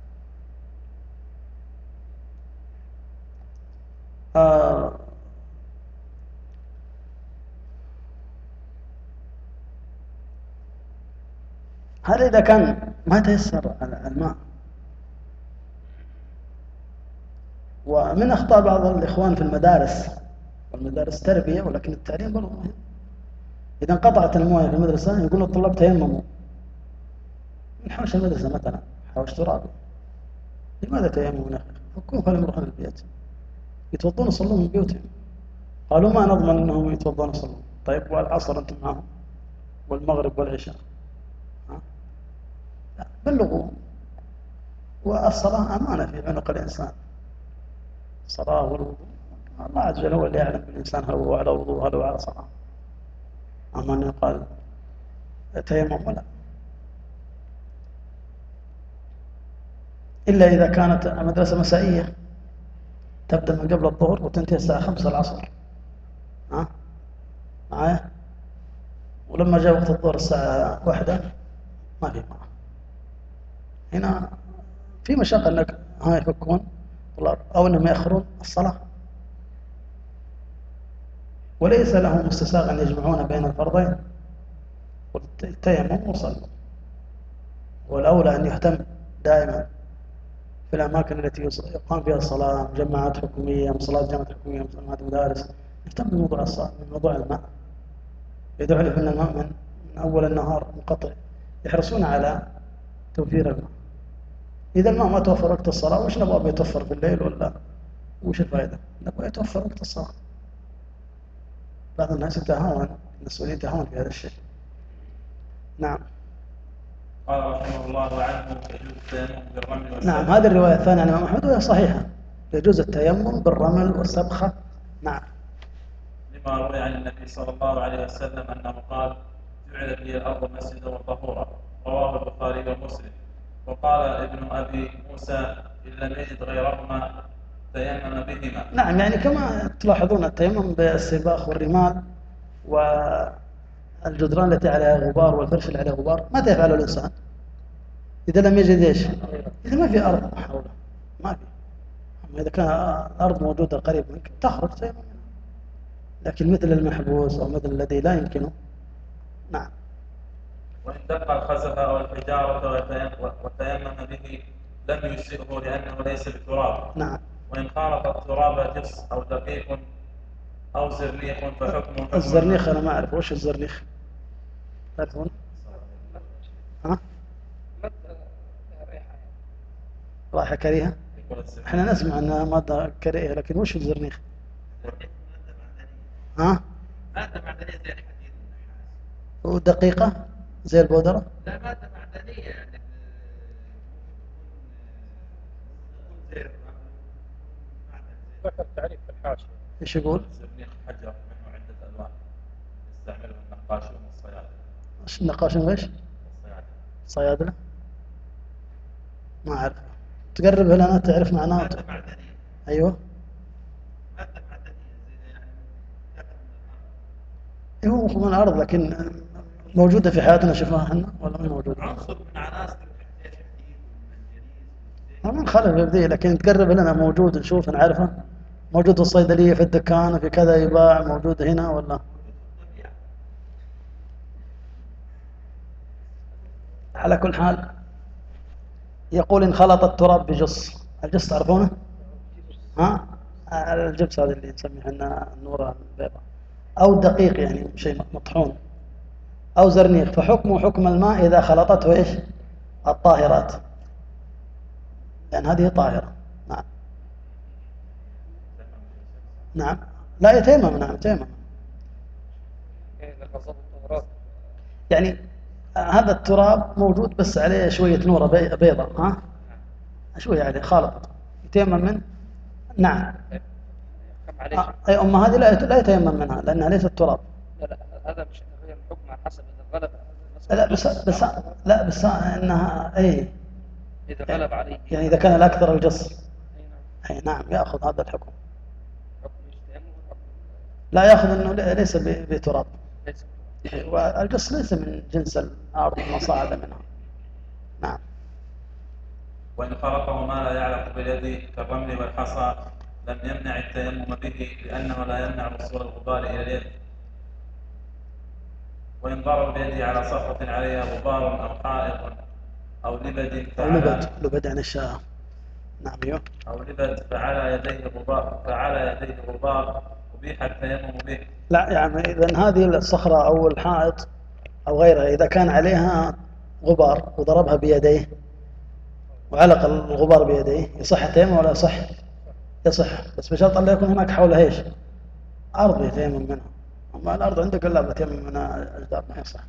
آه هذا إذا كان ما تيسر الماء. ومن أخطاء بعض الإخوان في المدارس، والمدارس تربية ولكن التعليم برضه مهم، إذا انقطعت المويه في المدرسة يقول الطلاب تيمموا من حوش المدرسة مثلا، حوش تراب، لماذا تيمموا يا أخي؟ فكوهم خليهم يروحون البيت يتوضون يصلون من بيوتهم. قالوا ما نضمن أنهم يتوضون يصلون. طيب والعصر أنتم معهم، والمغرب والعشاء، بلغوا. والصلاة أمانة في عنق الإنسان، الصلاة والوضوء الله عز وجل هو اللي يعلم بالإنسان هل هو على وضوء هل هو على صلاة. أما أن يقال تيمم ولا، إلا إذا كانت مدرسة مسائية تبدأ من قبل الظهر وتنتهي الساعة خمسة العصر، ها معايا، ولما جاء وقت الظهر الساعة واحدة ما في ماء، هنا في مشاقة أنك ها يفكون طلاب أو أنهم يأخرون الصلاة، وليس لهم استساغ أن يجمعون بين الفرضين والتيمم وصلوا. والأولى أن يهتم دائما في الأماكن التي يقام فيها الصلاة، مجمعات حكومية، مصلات جامعات حكومية، مجمعات مدارس، يهتم بموضوع الصلاة، بموضوع الماء. إذا عرف أن الماء من أول النهار منقطع يحرصون على توفير الماء. إذا الماء ما توفر وقت الصلاة وش نبغى بيتوفر في الليل ولا وش الفائدة؟ نبغى يتوفر وقت الصلاة. بعض الناس يتهاون، المسؤولين يتهاون في هذا الشيء. نعم. قال رحمه الله عنه يجوز التيمم بالرمل والسبخ. نعم، هذه الرواية الثانية عن الإمام أحمد وهي صحيحة، يجوز التيمم بالرمل والسبخة. نعم. لما روي عن النبي صلى الله عليه وسلم أنه قال جعلت لي الأرض مسجدا وطهورا، رواه البخاري ومسلم. وقال ابن أبي موسى إن لم يجد غيرهما تيمم بهما. نعم، يعني كما تلاحظون التيمم بالسباخ والرمال والجدران التي عليها غبار والفرش اللي عليها غبار متى يفعله الإنسان؟ إذا لم يجد إيش؟ إذا ما في أرض حوله، ما في. أما إذا كان الأرض موجودة قريب منك تخرج تيمم منها. لكن مثل المحبوس أو مثل الذي لا يمكنه. نعم. وإن دق الخزف أو الحجارة وتيمم به لم يجزئه لأنه ليس بتراب. نعم. وإن خالط التراب جص أو دقيق أو زرنيخ فحكم الزرنيخ أنا ما أعرف وش الزرنيخ. تعرفون؟ ها؟ رائحة كريهة. احنا نسمع انها مادة كريهة، لكن وش الزرنيخ؟ ها؟ مادة معدنية زي الحديد والنحاس. ودقيقة زي البودرة؟ لا، مادة معدنية يعني زي الرمل. ذكر تعريف في الحاشية. ايش يقول؟ زرنيخ حجر منه عدة ألوان يستعمله النقاشون والصيادلة. النقاشون ايش؟ والصيادلة. صيادلة؟ ما أعرف. تقربها لنا تعرف معناه. مادة معدنية. أيوه. مادة معدنية زي يعني داخل من الأرض. ايوه مو من الأرض، لكن موجودة في حياتنا شفناها احنا ولا ما موجودة؟ عنصر من عناصر الحديد والمنجنيز. ما نخالف في بديه، لكن تقرب لنا موجود نشوف نعرفه. موجود في الصيدلية في الدكان في كذا يباع، موجود هنا ولا؟ على كل حال يقول إن خلط التراب بجص. الجص تعرفونه؟ ها؟ الجبس هذا اللي نسميه احنا النورة البيضاء، أو دقيق يعني شيء مطحون، أو زرنيخ، فحكمه حكم الماء إذا خلطته إيش؟ الطاهرات، لأن هذه طاهرة. نعم. نعم. لا يتيمم. نعم يتيمم. يعني هذا التراب موجود بس عليه شوية نورة بيضاء، ها؟ شوية عليه خالط، يتيمم من. نعم. آه. أي أما هذه لا لا يتيمم منها لأنها ليست تراب. لا لا هذا مش غير الحكم على حسب إذا غلب. لا بس بس لا بس إنها أي. إذا غلب عليه. يعني إذا كان الأكثر الجص. أي نعم. أي نعم يأخذ هذا الحكم. حكم التيمم وحكم. لا يأخذ إنه ليس بتراب. ليس. والجص ليس من جنس الأرض ما صعد منها. نعم. وإن خلطه ما لا يعلق باليد كالرمل والحصى لم يمنع التيمم به لأنه لا يمنع وصول الغبار إلى اليد. وإن ضرب بيده على صخرة عليها غبار أو حائط أو لبد أو لبد لبد عن الشاة. نعم. يو. أو لبد فعلى يديه غبار فعلى يديه غبار أبيح التيمم به. لا يعني إذا هذه الصخرة أو الحائط أو غيرها إذا كان عليها غبار وضربها بيديه وعلق الغبار بيديه يصح التيمم ولا يصح؟ يصح، بس بشرط أن لا يكون هناك حولها إيش؟ أرض يتيمم منها. أما الأرض عندك لا بتيمم منها أجدار ما يصح.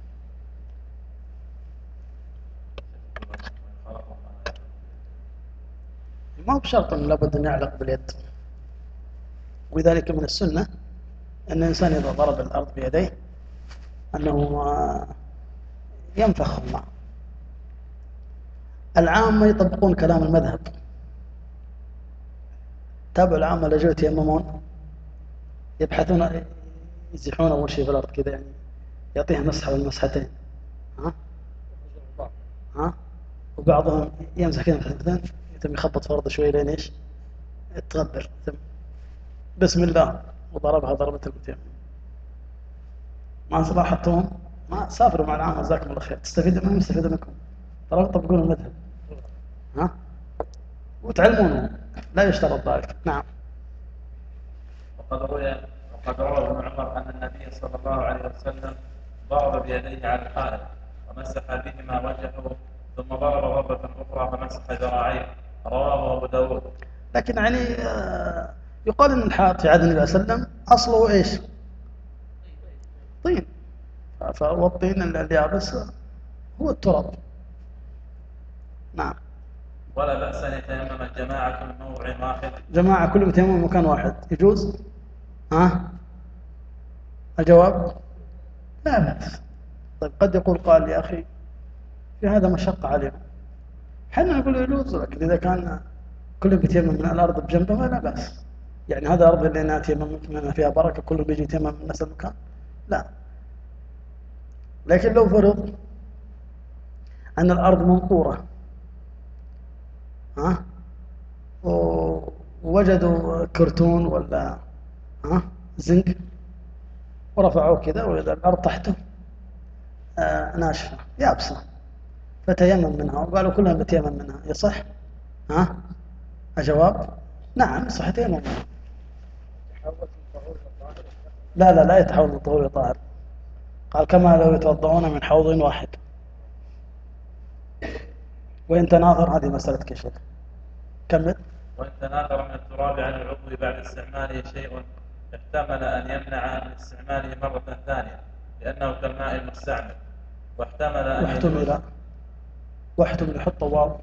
ما هو بشرط أن لابد أن يعلق باليد. ولذلك من السنة أن الإنسان إذا ضرب الأرض بيديه أنه ينفخ الماء. العامة يطبقون كلام المذهب. تابعوا العامة اللي جو يتيممون يبحثون يزيحون أول شيء في الأرض كذا، يعني يعطيها مسحة والمسحتين، ها ها وبعضهم يمسح كذا مسحتين ثم يخبط في الأرض شوي لين إيش تغبر ثم بسم الله وضربها ضربة التيمم. ما صلاحتهم ما سافروا مع العامة جزاكم الله خير، تستفيدوا منهم يستفيدوا منكم، ترى تطبقون المذهب ها وتعلمونه، لا يشترط ذلك. نعم. وقد روى وقد روى ابن عمر أن النبي صلى الله عليه وسلم ضرب بيديه على الحائط ومسح بهما وجهه ثم ضرب ضربة أخرى فمسح ذراعيه، رواه أبو داود. لكن يعني يقال أن الحائط في عهد النبي صلى الله عليه وسلم أصله إيش؟ طين. فالطين اليابس هو التراب. نعم. ولا بأس أن يتيمم الجماعة من موضع واحد. جماعة كلهم يتيممون من مكان واحد يجوز؟ ها؟ الجواب لا بأس. طيب قد يقول قال يا أخي في هذا مشقة عليهم. حنا نقول يجوز، لكن إذا كان كلهم بيتيمم من الأرض بجنبه فلا بأس. يعني هذا الأرض اللي أنا أتيمم منها فيها بركة كله بيجي يتيمم من نفس المكان، لا. لكن لو فرض أن الأرض منقورة، ها، ووجدوا كرتون ولا ها زنك ورفعوه كذا، وإذا الأرض تحته آه ناشفة يابسة فتيمم منها وقالوا كلهم بتيمم منها، يصح؟ ها؟ الجواب نعم يصح يتيمم منها. لا لا لا يتحول من طهور طاهر. قال كما لو يتوضعون من حوض واحد. وإن تناثر، هذه مسألة كشف. كمل. وإن تناثر من التراب عن العضو بعد استعماله شيء احتمل أن يمنع من استعماله مرة ثانية لأنه كالماء المستعمل، واحتمل أن واحتمل واحتمل حط واو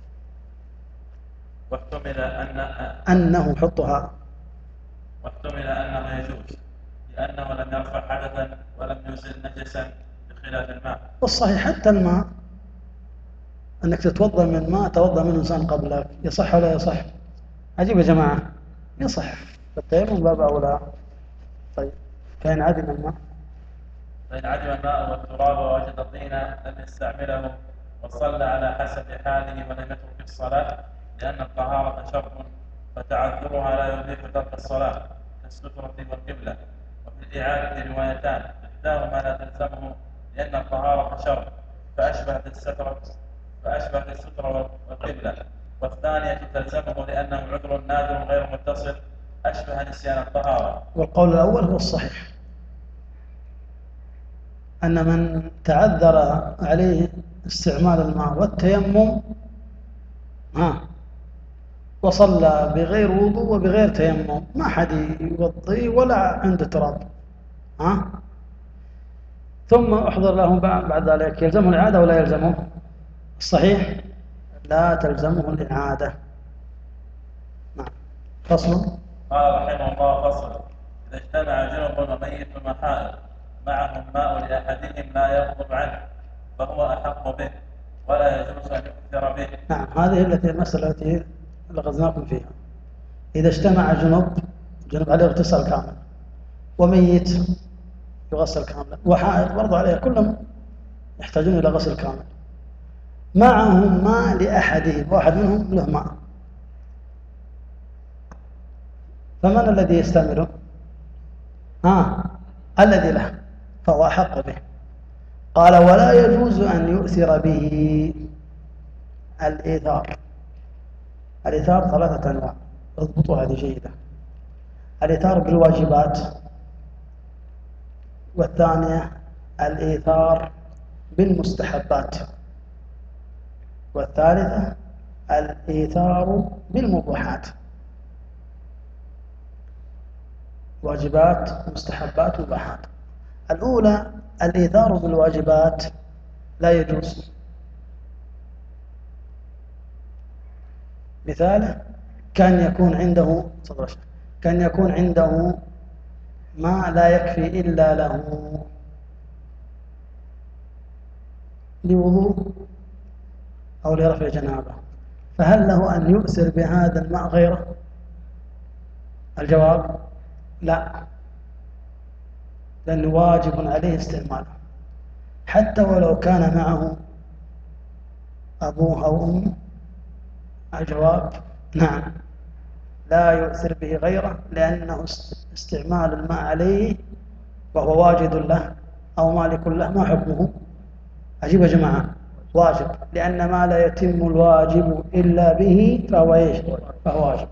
واحتمل أن أنه حطها واحتمل أنه يجوز لأنه لم يرفع حدثا ولم يزل نجسا بخلاف الماء. والصحيح حتى الماء أنك تتوضأ من ماء توضأ منه إنسان قبلك، يصح ولا يصح؟ عجيب يا جماعة، يصح. فالتيمم باب أولى. طيب فإن عدم الماء فإن عدم الماء والتراب ووجد طينا لم يستعمله وصلى على حسب حاله ولم يترك الصلاة، لأن الطهارة شرط فتعذرها لا يبيح ترك الصلاة كالسترة والقبلة. وفي الإعادة روايتان، إحداهما لا تلزمه لأن الطهارة شرط فأشبهت السترة فأشبهت السترة والقبلة، والثانية تلزمه لأنه عذر نادر غير متصل أشبه نسيان الطهارة. والقول الأول هو الصحيح، أن من تعذر عليه استعمال الماء والتيمم ها وصلى بغير وضوء وبغير تيمم ما حد يوضي ولا عنده تراب، ها ثم أحضر لهم بعد ذلك، يلزمه الإعادة ولا يلزمه؟ الصحيح لا تلزمه الإعادة. نعم. فصل. قال رحمه الله: فصل. إذا اجتمع جنب وميت وحائض معهم ماء لأحدهم لا يغضب عنه فهو أحق به ولا يجوز أن يكثر به. نعم، هذه التي المسألة التي لغزناكم فيها. إذا اجتمع جنب جنب عليه اغتسال كامل، وميت يغسل كاملا، وحائض برضو عليه، كلهم يحتاجون إلى غسل كامل، معهم ماء لأحدهم، واحد منهم له ماء، فمن الذي يستعمله؟ ها الذي له، فهو أحق به. قال: ولا يجوز أن يؤثر به. الإيثار الإيثار ثلاثة أنواع، اضبطوا هذه جيدة. الإيثار بالواجبات، والثانية الإيثار بالمستحبات، والثالثة الإيثار بالمباحات. واجبات، مستحبات، مباحات. الأولى الإيثار بالواجبات لا يجوز. مثاله كان يكون عنده كان يكون عنده ما لا يكفي إلا له لوضوء أو لرفع جنابه، فهل له أن يؤثر بهذا الماء غيره؟ الجواب لا، لأنه واجب عليه استعماله حتى ولو كان معه أبوه أو أمه. الجواب نعم، لا يؤثر به غيره، لأنه استعمال الماء عليه وهو واجد له أو مالك له، ما حكمه؟ عجيب يا جماعة، واجب، لأن ما لا يتم الواجب إلا به فهو إيش؟ فهو واجب.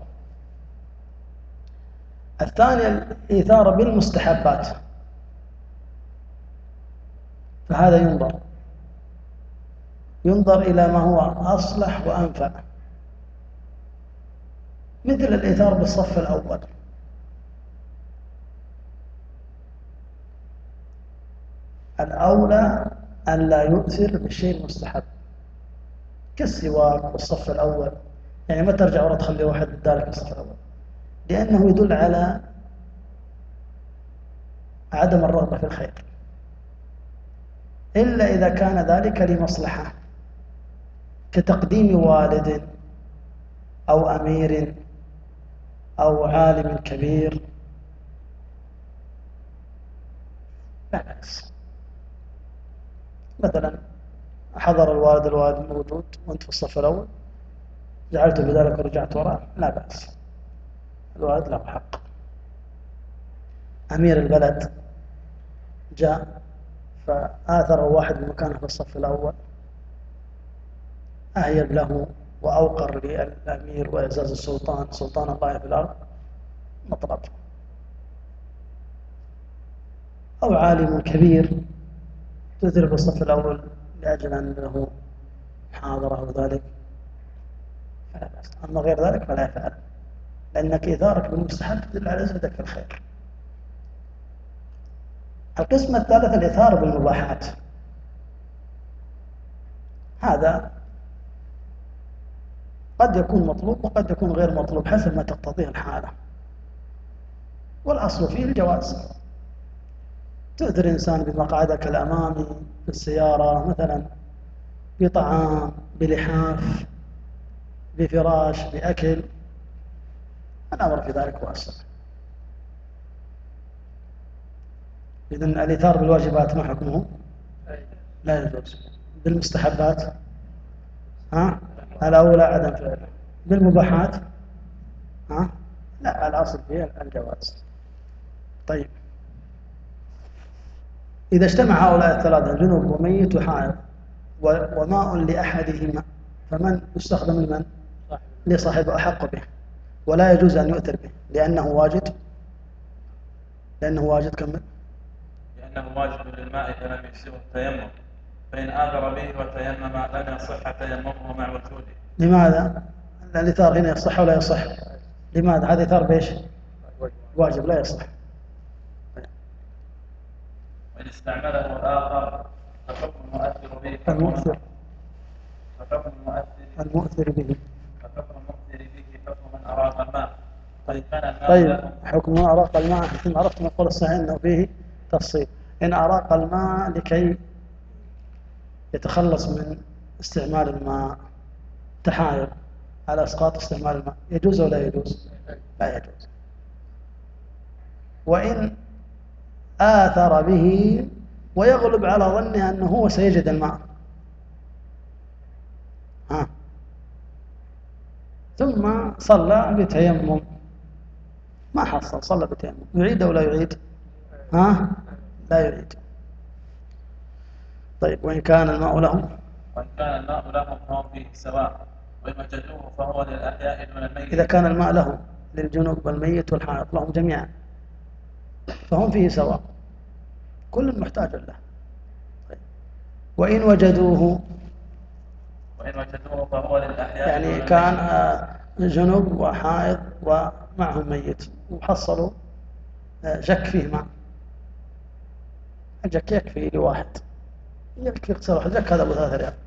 الثانية الإيثار بالمستحبات، فهذا ينظر ينظر إلى ما هو أصلح وأنفع، مثل الإيثار بالصف الأول. الأولى أن لا يؤثر بالشيء المستحب كالسواك والصف الأول. يعني ما ترجع ورا تخلي واحد بدالك الصف الأول، لأنه يدل على عدم الرغبة في الخير، إلا إذا كان ذلك لمصلحة كتقديم والد أو أمير أو عالم كبير لا بأس. مثلا حضر الوالد الوالد موجود وأنت في الصف الأول، جعلت بذلك ورجعت وراء، لا بأس، الوالد له حق. أمير البلد جاء فآثر واحد بمكانه في الصف الأول، أهيب له وأوقر للأمير وإعزاز السلطان سلطان الله في الأرض مطلب. أو عالم كبير تثر بالصف الأول لأجل أن له محاضرة وذلك فلا بأس. أما غير ذلك فلا يفعل، لأنك إثارك بالمستحب تدل على زهدك في الخير. القسم الثالث الإثار بالمباحات. هذا قد يكون مطلوب وقد يكون غير مطلوب حسب ما تقتضيه الحالة، والأصل فيه الجواز. تؤثر إنسان بمقعدك الأمامي في السيارة مثلا، بطعام، بلحاف، بفراش، بأكل، الأمر في ذلك واسع. إذن الإثار بالواجبات ما حكمه؟ لا يجوز. بالمستحبات ها؟ الأولى عدم فعله. بالمباحات ها؟ لا، الأصل فيه الجواز. طيب، إذا اجتمع هؤلاء الثلاثة جنوب وميت وحائض وماء لأحدهما فمن يستخدم لمن؟ لصاحبه أحق به، ولا يجوز أن يؤثر به لأنه واجد لأنه واجد كمل لأنه واجب للماء فلم يجزئه التيمم، فإن آثر به وتيمم لم يصح تيممه مع وجوده. لماذا؟ الإثار هنا يصح ولا يصح؟ لماذا؟ هذا إثار بإيش؟ واجب لا يصح. وإن استعمله الآخر فحكم المؤثر به المؤثر فحكم المؤثر المؤثر به فحكم المؤثر به حكم من أراق الماء. طيب طيب حكم أراق الماء، حكم عرفت من قول الصحيح أنه فيه تفصيل. إن أراق الماء لكي يتخلص من استعمال الماء، تحايل على إسقاط استعمال الماء، يجوز ولا يجوز؟ لا يجوز. وإن آثر به ويغلب على ظنه أنه هو سيجد الماء ها. ثم صلى بتيمم ما حصل، صلى بتيمم، يعيد أو لا يعيد؟ ها؟ لا يعيد. طيب، وإن كان الماء له وإن كان الماء لهم فهم فيه سواء، وإن وجدوه فهو للأحياء دون الميت. إذا كان الماء له للجنوب والميت والحائط لهم جميعا فهم فيه سواء، كل محتاج له. طيب. وإن وجدوه وإن وجدوه فهو للأحياء يعني دون كان الميت. جنوب وحائط ومعهم ميت وحصلوا جك فيه ماء، الجك يكفي لواحد، يكفي اغتسال واحد جك، هذا أبو ثلاثة ريال.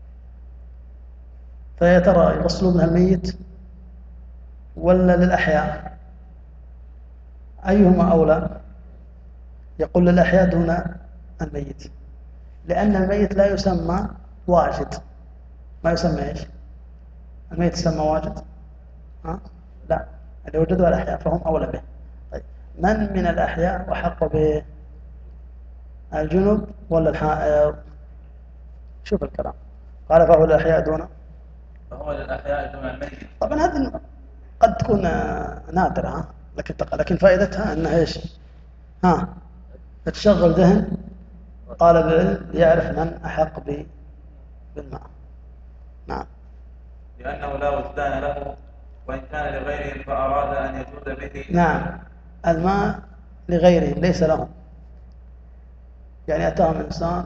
فيا ترى يغسلوا منها الميت ولا للأحياء؟ أيهما أولى؟ يقول للأحياء دون الميت، لأن الميت لا يسمى واجد. ما يسمى إيش؟ الميت يسمى واجد؟ ها؟ لا، اللي وجدوا الأحياء فهم أولى به. طيب، من من الأحياء وحق به؟ الجنب ولا الحائض؟ شوف الكلام، قال فهو للأحياء دون فهو للأحياء دون الميت. طبعا هذه قد تكون نادرة ها؟ لكن لكن فائدتها أنها إيش؟ ها؟ تشغل ذهن طالب العلم يعرف من أحق بالماء. نعم. لأنه لا وجدان له، وإن كان لغيره فأراد أن يجود به. نعم، الماء لغيره ليس لهم. يعني أتاهم إنسان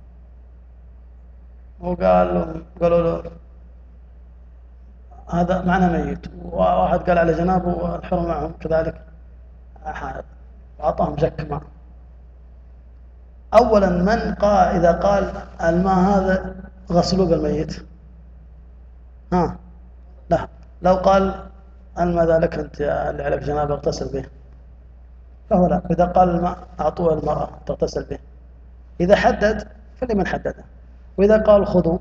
وقال لهم قالوا له هذا معنا ميت، وواحد قال على جنابه والحر معهم كذلك حائض، وأعطاهم جك ماء. أولا من قال إذا قال الماء هذا غسلوه بالميت؟ ها لا، لو قال الماء ذا لك أنت اللي عليك جنابه اغتسل به فهو لا. إذا قال الماء أعطوه المرأة تغتسل به. إذا حدد فلمن حدده. وإذا قال خذوا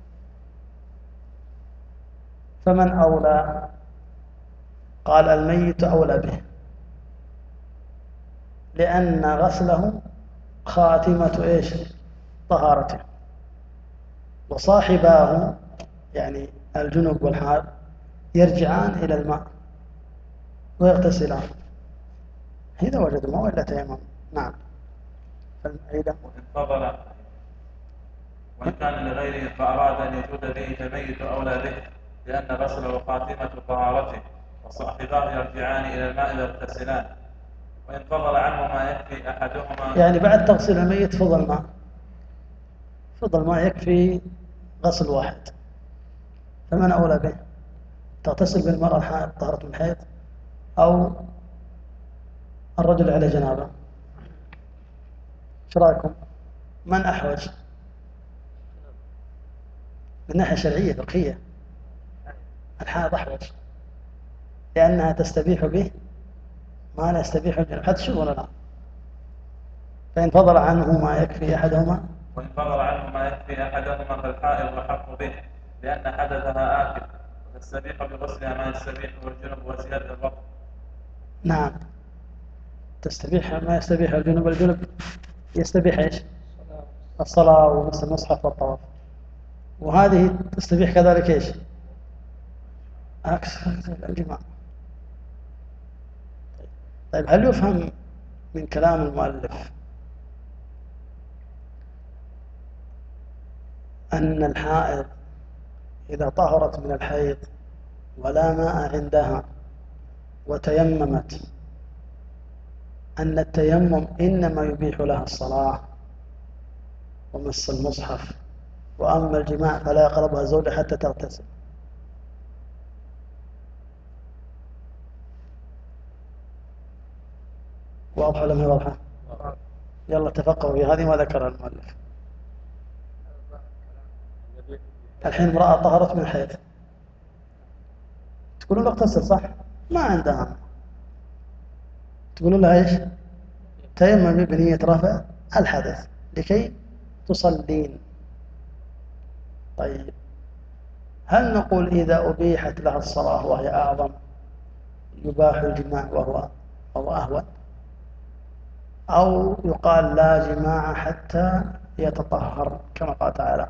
فمن أولى؟ قال الميت أولى به، لأن غسله خاتمة إيش؟ طهارته. وصاحباه يعني الجنوب والحال يرجعان إلى الماء ويغتسلان إذا وجدوا ماء وإلا تيمم. نعم. فالمعيدة وإن فضل وإن كان لغيره فأراد أن يجود به فالميت أولى به، لأن غسله خاتمة طهارته، وصاحباه يرجعان إلى الماء ويغتسلان. وإن فضل عنه ما يكفي أحدهما، يعني بعد تغسيل الميت فضل ماء، فضل ماء يكفي غسل واحد، فمن أولى به؟ تغتسل بالمرأة الحائض طهرة الحيض أو الرجل على جنابه؟ ايش رايكم؟ من أحوج؟ من ناحية شرعية فقهية الحائض أحوج، لأنها تستبيح به ما لا يستبيح الجنب. حتى شوف ولا لا؟ فإن فضل عنه ما يكفي أحدهما وإن فضل عنه ما يكفي أحدهما فالحائض أحق به، لأن حدثها آكل، وتستبيح بغسلها ما يستبيح الجنب وزيادة الوقت. نعم، تستبيح ما يستبيح الجنب. الجنب يستبيح ايش؟ الصلاة ومس المصحف والطواف، وهذه تستبيح كذلك ايش؟ عكس الجماع. طيب هل يفهم من كلام المؤلف أن الحائض إذا طهرت من الحيض ولا ماء عندها وتيممت أن التيمم إنما يبيح لها الصلاة ومس المصحف، وأما الجماع فلا يقربها زوجها حتى تغتسل؟ واضحة ولا ما واضحة؟ يلا تفقهوا في هذه ما ذكرها المؤلف. الحين امرأة طهرت من الحيض تقولون اغتسل صح؟ ما عندها، تقولون لها ايش؟ تيمم بنية رفع الحدث لكي تصلين. طيب هل نقول إذا أبيحت لها الصلاة وهي أعظم يباح الجماع وهو وهو أهون، أو يقال لا جماع حتى يتطهر كما قال تعالى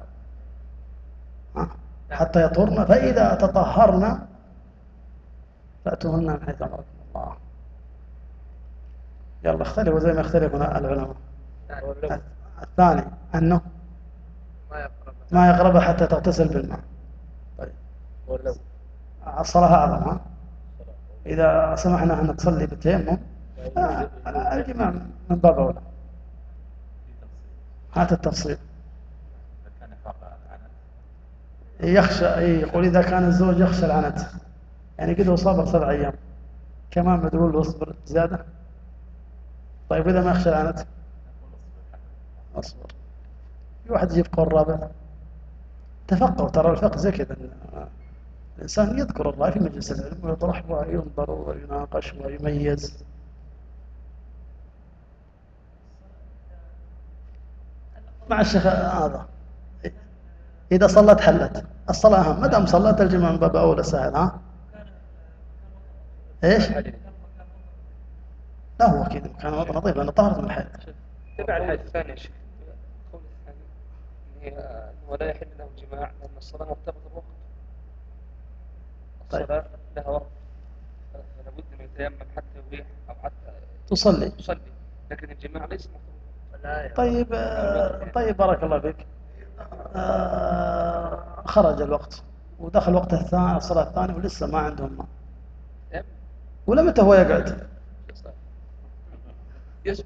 حتى يطهرن فإذا تطهرن فأتوهن من حيث أمركم الله؟ يلا اختلفوا زي ما اختلف العلماء. الثاني أنه ما يقرب حتى تغتسل بالماء. طيب الصلاة أعظم، ها؟ إذا سمحنا أن تصلي بالتيمم آه الجماع من باب أولى. هذا التفصيل. يخشى، يقول إذا كان الزوج يخشى العنت، يعني قد صبر سبع أيام كمان بتقول له اصبر زيادة. طيب إذا ما يخشى العنت أصبر. في واحد يجيب قول رابع. تفقه، ترى الفقه زي كذا، الإنسان يذكر الله في مجلس العلم ويطرح وينظر ويناقش ويميز. مع الشيخ هذا إذا صلت حلت الصلاة أهم، ما دام صلت الجماعة من باب أولى سهل. ها إيش؟ لا هو كذا كان وضع نظيف لأنه طهرت من الحيض. تبع الحديث الثاني يا شيخ، القول الثاني هي ولا يحل له الجماع لأن الصلاة مرتبطة بوقت. الصلاة لها وقت، فلابد من يتيمم حتى يبيح أو حتى تصلي تصلي، لكن الجماع ليس مرتبط. طيب آه طيب بارك الله فيك. آه خرج الوقت ودخل وقت الثاني الصلاة الثانية ولسه ما عندهم ماء، ولا متى هو يقعد؟ يسمع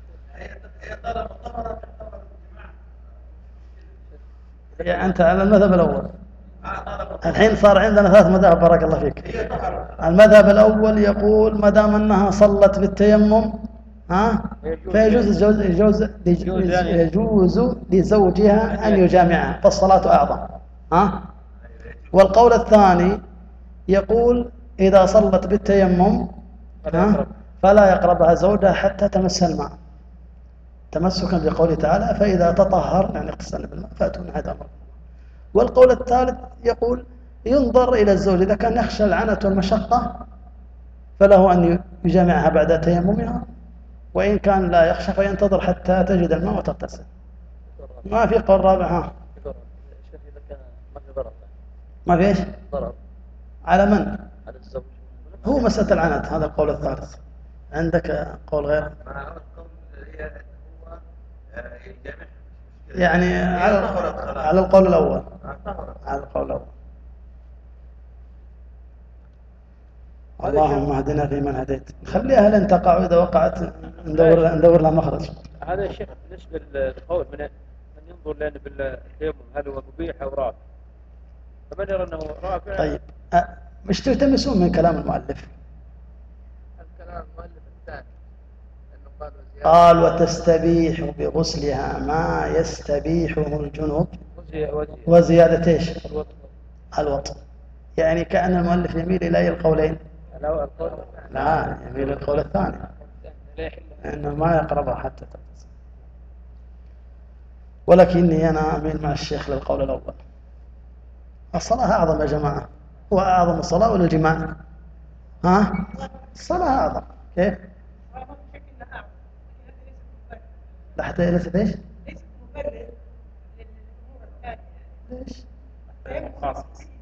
يعني أنت على المذهب الأول. الحين صار عندنا ثلاث مذاهب بارك الله فيك. المذهب الأول يقول ما دام أنها صلت بالتيمم ها يجوز فيجوز يجوز يجوز يجوز يعني- يجوز لزوجها أن يجامعها فالصلاة أعظم. ها والقول الثاني يقول إذا صلت بالتيمم فلا ها يقرب. فلا يقربها زوجها حتى تمس الماء تمسكا بقوله تعالى فإذا تطهر يعني اغتسلن بالماء فأتون هذا أمر. والقول الثالث يقول ينظر إلى الزوج إذا كان يخشى العنة والمشقة فله أن يجامعها بعد تيممها، وإن كان لا يخشى فينتظر حتى تجد الماء وتغتسل. ما في قول رابع. ها ضرر. الشيخ إذا كان ما في ضرر ما في إيش ضرر على من على الزوج هو مسألة العنت. هذا القول الثالث. عندك قول غيره مع القول هي أنه هو آه، يجامع يعني على طهرت خلاص. على القول الأول طهرت. على القول الأول. اللهم اهدنا فيمن هديت. خليها لين تقع، وإذا وقعت ندور ندور لها مخرج. هذا يا شيخ بالنسبة للقول من من ينظر لأن بالتيمم هل هو مبيح أو رافع؟ فمن يرى أنه رافع؟ طيب أ- مش تلتمسون من كلام المؤلف؟ الكلام المؤلف الثاني انه قال وزيادة قال وتستبيح بغسلها ما يستبيحه الجنوب وزي وزي وزيادة ايش الوطن الوطء. يعني كأن المؤلف يميل إلى أي القولين. على القول لا يميل القول الثاني لا يحل أنه ما يقربها حتى تغتسل. ولكني أنا أميل مع الشيخ للقول الأول. الصلاة أعظم يا جماعة. هو أعظم الصلاة ولا الجماع؟ ها؟ الصلاة أعظم. كيف؟ لحتى ليست ايش؟ ليش؟ خاص.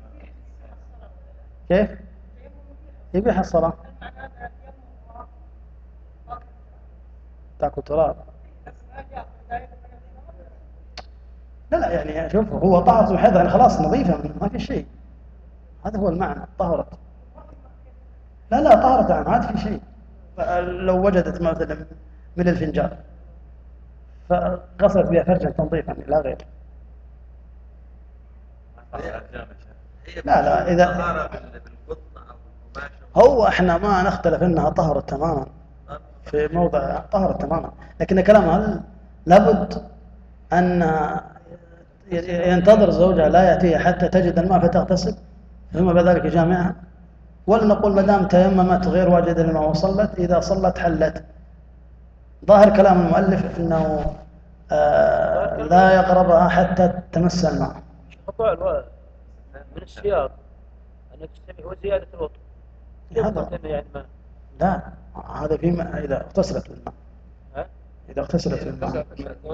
كيف؟ يبيح الصلاة تاكل تراب. لا لا يعني شوف هو طهرت وحيض يعني خلاص نظيفة ما في شيء. هذا هو المعنى طهرت. لا لا طهرت يعني ما في شيء. لو وجدت مثلا من الفنجان فغسلت بها فرجا تنظيفا لا غير. هي لا لا إذا طهارة بال- بالقطن أو بالقماش هو احنا ما نختلف انها طهرت تماما في موضع طهرت تماما، لكن كلامها لابد ان ينتظر زوجها لا ياتيها حتى تجد الماء فتغتسل ثم بعد ذلك يجامعها. ولا نقول ما دام تيممت غير واجد الماء وصلت اذا صلت حلت. ظاهر كلام المؤلف انه آه لا يقربها حتى تمس الماء. قطع الوالد من السياق أنك تستبيح وزيادة الوطن. كيف هذا- قلت إنه يعني ما لا هذا فيما اذا اغتسلت بالماء. ها؟ اذا اغتسلت بالماء.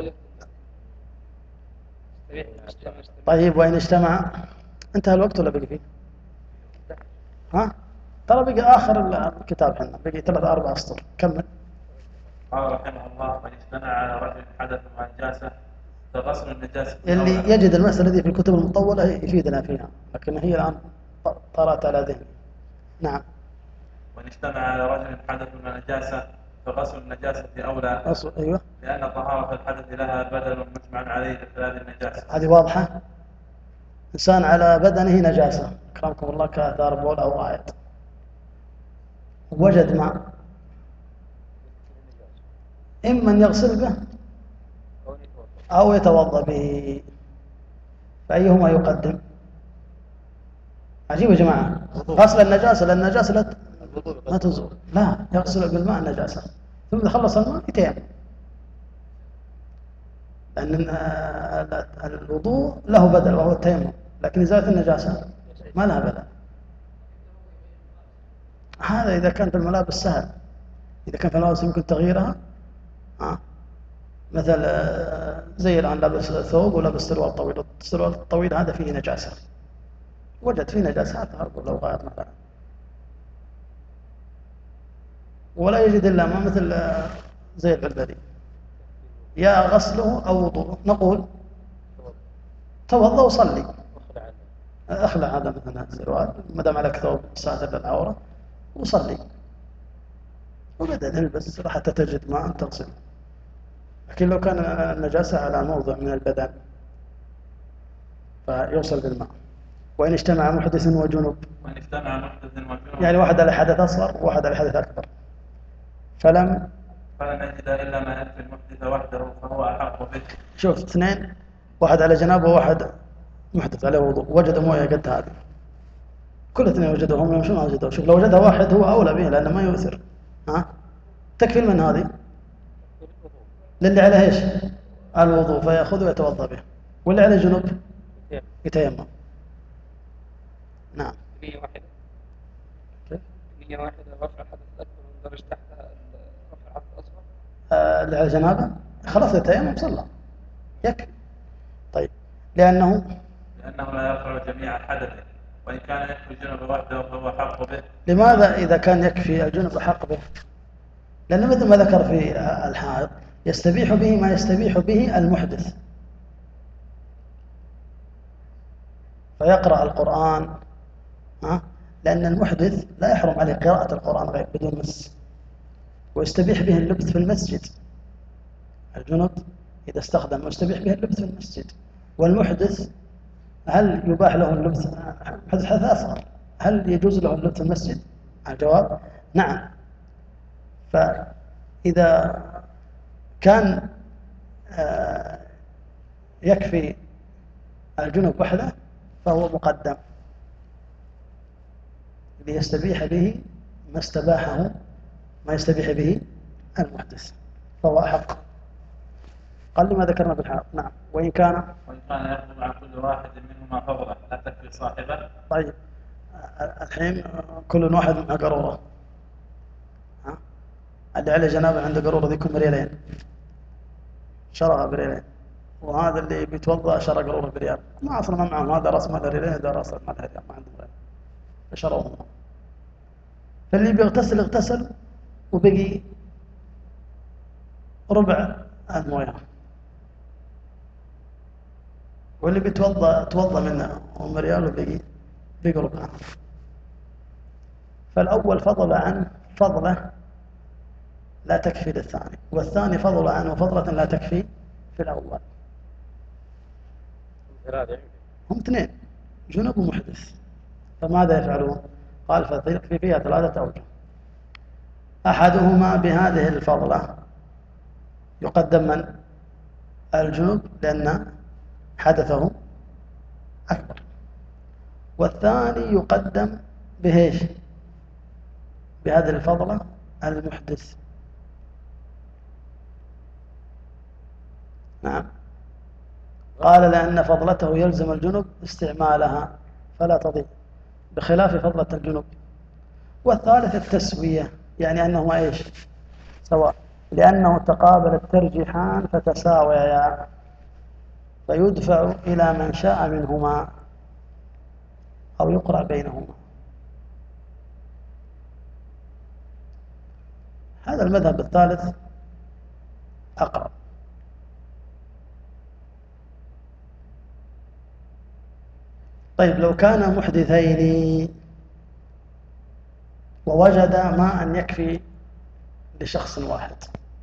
مستبيح مستبيح طيب وإن اجتمع انتهى الوقت ولا بقي فيه؟ ها؟ ترى بقي آخر الكتاب حنا بقي ثلاث أربع أسطر. كمل. قال رحمه الله من اجتمع على رجل حدث مع نجاسة فغسل النجاسة اللي أولى. يجد المسألة دي في الكتب المطولة يفيدنا فيها، لكن هي الآن طرأت على ذهني. نعم. وإن اجتمع على رجل حدث مع نجاسة فغسل النجاسة أولى أصل أيوه لأن طهارة الحدث لها بدل مجمع عليه لإخلال النجاسة. هذه واضحة. إنسان على بدنه نجاسة أكرمكم الله كآثار بول أو غائط وجد ماء إما أن يغسل به أو يتوضأ به فأيهما يقدم؟ عجيب يا جماعة. غسل النجاسة لأن النجاسة لا ما تزول. لا يغسل بالماء النجاسة ثم إذا خلص الماء يتيمم. لأن الوضوء له بدل وهو التيمم، لكن إزالة النجاسة ما لها بدل. هذا إذا كان في الملابس سهل. إذا كان في الملابس يمكن تغييرها آه. مثل آه، زي الآن لابس ثوب ولابس سروال طويل. السروال الطويل هذا فيه نجاسة وجد فيه نجاسة هذا لو غايت مثلا ولا يجد إلا ما مثل آه، زي البلبلي يا غسله أو وضوء نقول توضأ وصلي أخلع هذا مثلا السروال ما دام عليك ثوب ساتر للعورة وصلي وبدأ تلبس حتى تجد ماء تغسل. لكن لو كان النجاسة على موضع من البدن فيوصل بالماء. وإن اجتمع محدث وجنوب وإن اجتمع محدث وجنوب يعني واحد على حدث أصغر وواحد على حدث أكبر فلم فلن نجد إلا ما يكفي المحدث وحده فهو أحق به. شوف اثنين، واحد على جنابه وواحد محدث عليه وضوء، وجد مويه قد هذه، كل اثنين وجدوا هم يمشون وجدوا. شوف لو وجدها واحد هو أولى به لأنه ما يؤثر. ها تكفي من هذه للي عليه ايش؟ الوضوء فيأخذ ويتوضأ به، واللي عليه جنوب يتيمم. نعم. نية واحدة. كيف؟ نية واحدة رفع الحدث الأكبر وندرج تحتها رفع الحدث الأصغر. آه اللي على جنابه خلاص يتيمم صلى يكفي. طيب لأنه لأنه لا يرفع جميع حدثه، وإن كان يكفي الجنب وحده فهو أحق به. لماذا إذا كان يكفي الجنب أحق به؟ لأنه مثل ما ذكر في الحائض يستبيح به ما يستبيح به المحدث، فيقرأ القرآن. ها؟ لأن المحدث لا يحرم عليه قراءة القرآن غير بدون مس، ويستبيح به اللبث في المسجد. الجنب إذا استخدم يستبيح به اللبث في المسجد، والمحدث هل يباح له اللبث حدث حدث أصغر، هل يجوز له اللبث في المسجد؟ الجواب نعم. فإذا كان يكفي الجنب وحده فهو مقدم ليستبيح به ما استباحه ما يستبيح به المحدث، فهو أحق. قال لما ذكرنا بالحق. نعم. وإن كان وإن كان يخرج عن كل واحد منهما فضله لا تكفي صاحبه. طيب الحين كل واحد منها قارورة، ها؟ اللي عليه جنابه عنده قارورة ذي يكون بريالين، شراها بريالين، وهذا اللي بيتوضأ شرى قارورة بريال، ما أصلا ما معهم، هذا رأس مال ريالين هذا رأس مال ريال، ما عندهم غير فشروهم. فاللي بيغتسل اغتسل وبقي ربع المويه، واللي بيتوضأ توضأ منه أم ريال وبقي بقي ربعه. فالأول فضل عن فضله لا تكفي للثاني، والثاني فضل عنه فضلة لا تكفي في الأول. هم اثنين جنب ومحدث، فماذا يفعلون؟ قال فيكفي فيها ثلاثة أوجه. أحدهما بهذه الفضلة يقدم من؟ الجنب لأن حدثه أكبر، والثاني يقدم بهيش؟ بهذه الفضلة المحدث. نعم. قال لأن فضلته يلزم الجنب استعمالها فلا تضيع، بخلاف فضلة الجنب. والثالث التسوية، يعني أنهما إيش؟ سواء، لأنه تقابل الترجيحان فتساويا، فيدفع إلى من شاء منهما أو يقرأ بينهما. هذا المذهب الثالث أقرب. طيب لو كان محدثين ووجد ماء يكفي لشخص واحد،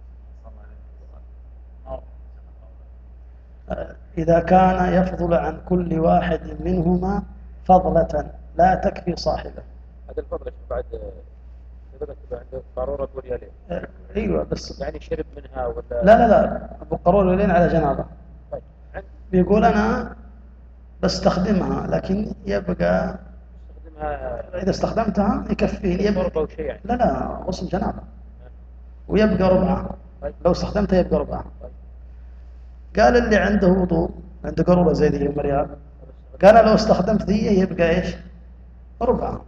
إذا كان يفضل عن كل واحد منهما فضلة لا تكفي صاحبه. هذا الفضل بعد بدأت عنده قارورة وريالين. أيوة بس يعني شرب منها ولا لا لا لا أبو قارورة وريالين على جنابه. طيب. بيقول أنا بستخدمها لكن يبقى استخدمها إذا استخدمتها يكفيني يبقى شيء يعني. لا لا غسل جنابه ويبقى ربعه. طيب. لو استخدمتها يبقى ربعه. قال اللي عنده وضوء عنده قارورة زي ذي أم ريال، قال لو استخدمت ذي يبقى إيش؟ ربعه.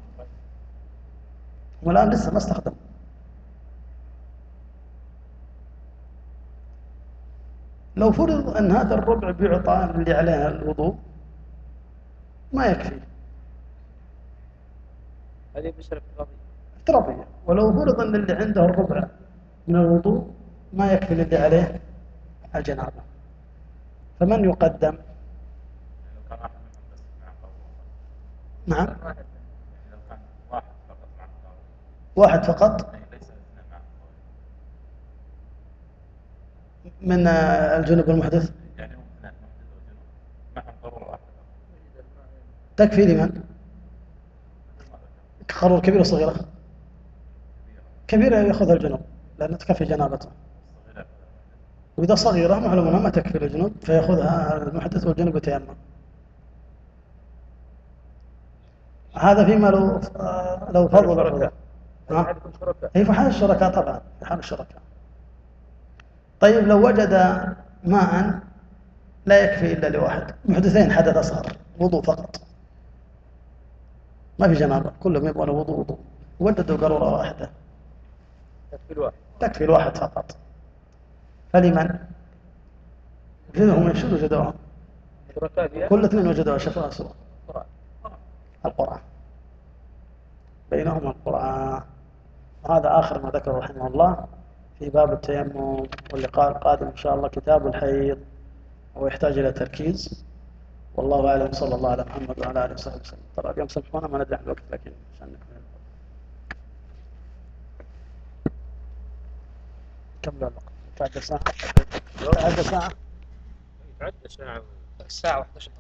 والآن لسه ما استخدم. لو فرض أن هذا الربع بيعطى اللي عليها الوضوء ما يكفي، هذه مسألة افتراضية. افتراضية. ولو فرض أن اللي عنده الربع من الوضوء ما يكفي اللي عليه الجنابة، فمن يقدم؟ لو كان واحد منهم بس مع قارورة. نعم. يعني لو كان واحد فقط مع قارورة. واحد فقط أي ليس اثنين مع قارورة. من الجنب المحدث يعني هم اثنين محدث وجنوب معهم قارورة واحدة. تكفي لمن؟ قارورة كبيرة وصغيرة؟ كبيرة يأخذ الجنوب لأنه تكفي جنابته. وإذا صغيرة معلوم أنها ما تكفي الجنوب فيأخذها المحدث والجنوب يتيمم. هذا فيما لو آه، لو فضل شركاء. ها؟ هذا يكون شركاء. هي في حال الشركاء طبعا، في حال الشركاء. طيب لو وجد ماء لا يكفي إلا لواحد، محدثين حدث أصغر، وضوء فقط، ما في جنابة، كلهم يبغون وضوء وضوء، وجدوا قارورة واحدة تكفي الواحد. تكفي الواحد فقط، فلمن؟ هم شو وجدوها؟ شركاء فيها. كل اثنين وجدوها شافوها سوا. قرآن. القرآن بينهما القرآن. وهذا آخر ما ذكره رحمه الله في باب التيمم، واللقاء القادم إن شاء الله كتاب الحيض، ويحتاج إلى تركيز. والله أعلم، صلى الله على محمد وعلى آله وصحبه وسلم. ترى اليوم سامحونا ما ندري عن الوقت، لكن عشان نكمل. كم له الوقت؟ تعدى ساعة؟ تعدى ساعة؟ تعدى ساعة. الساعة واحد عشر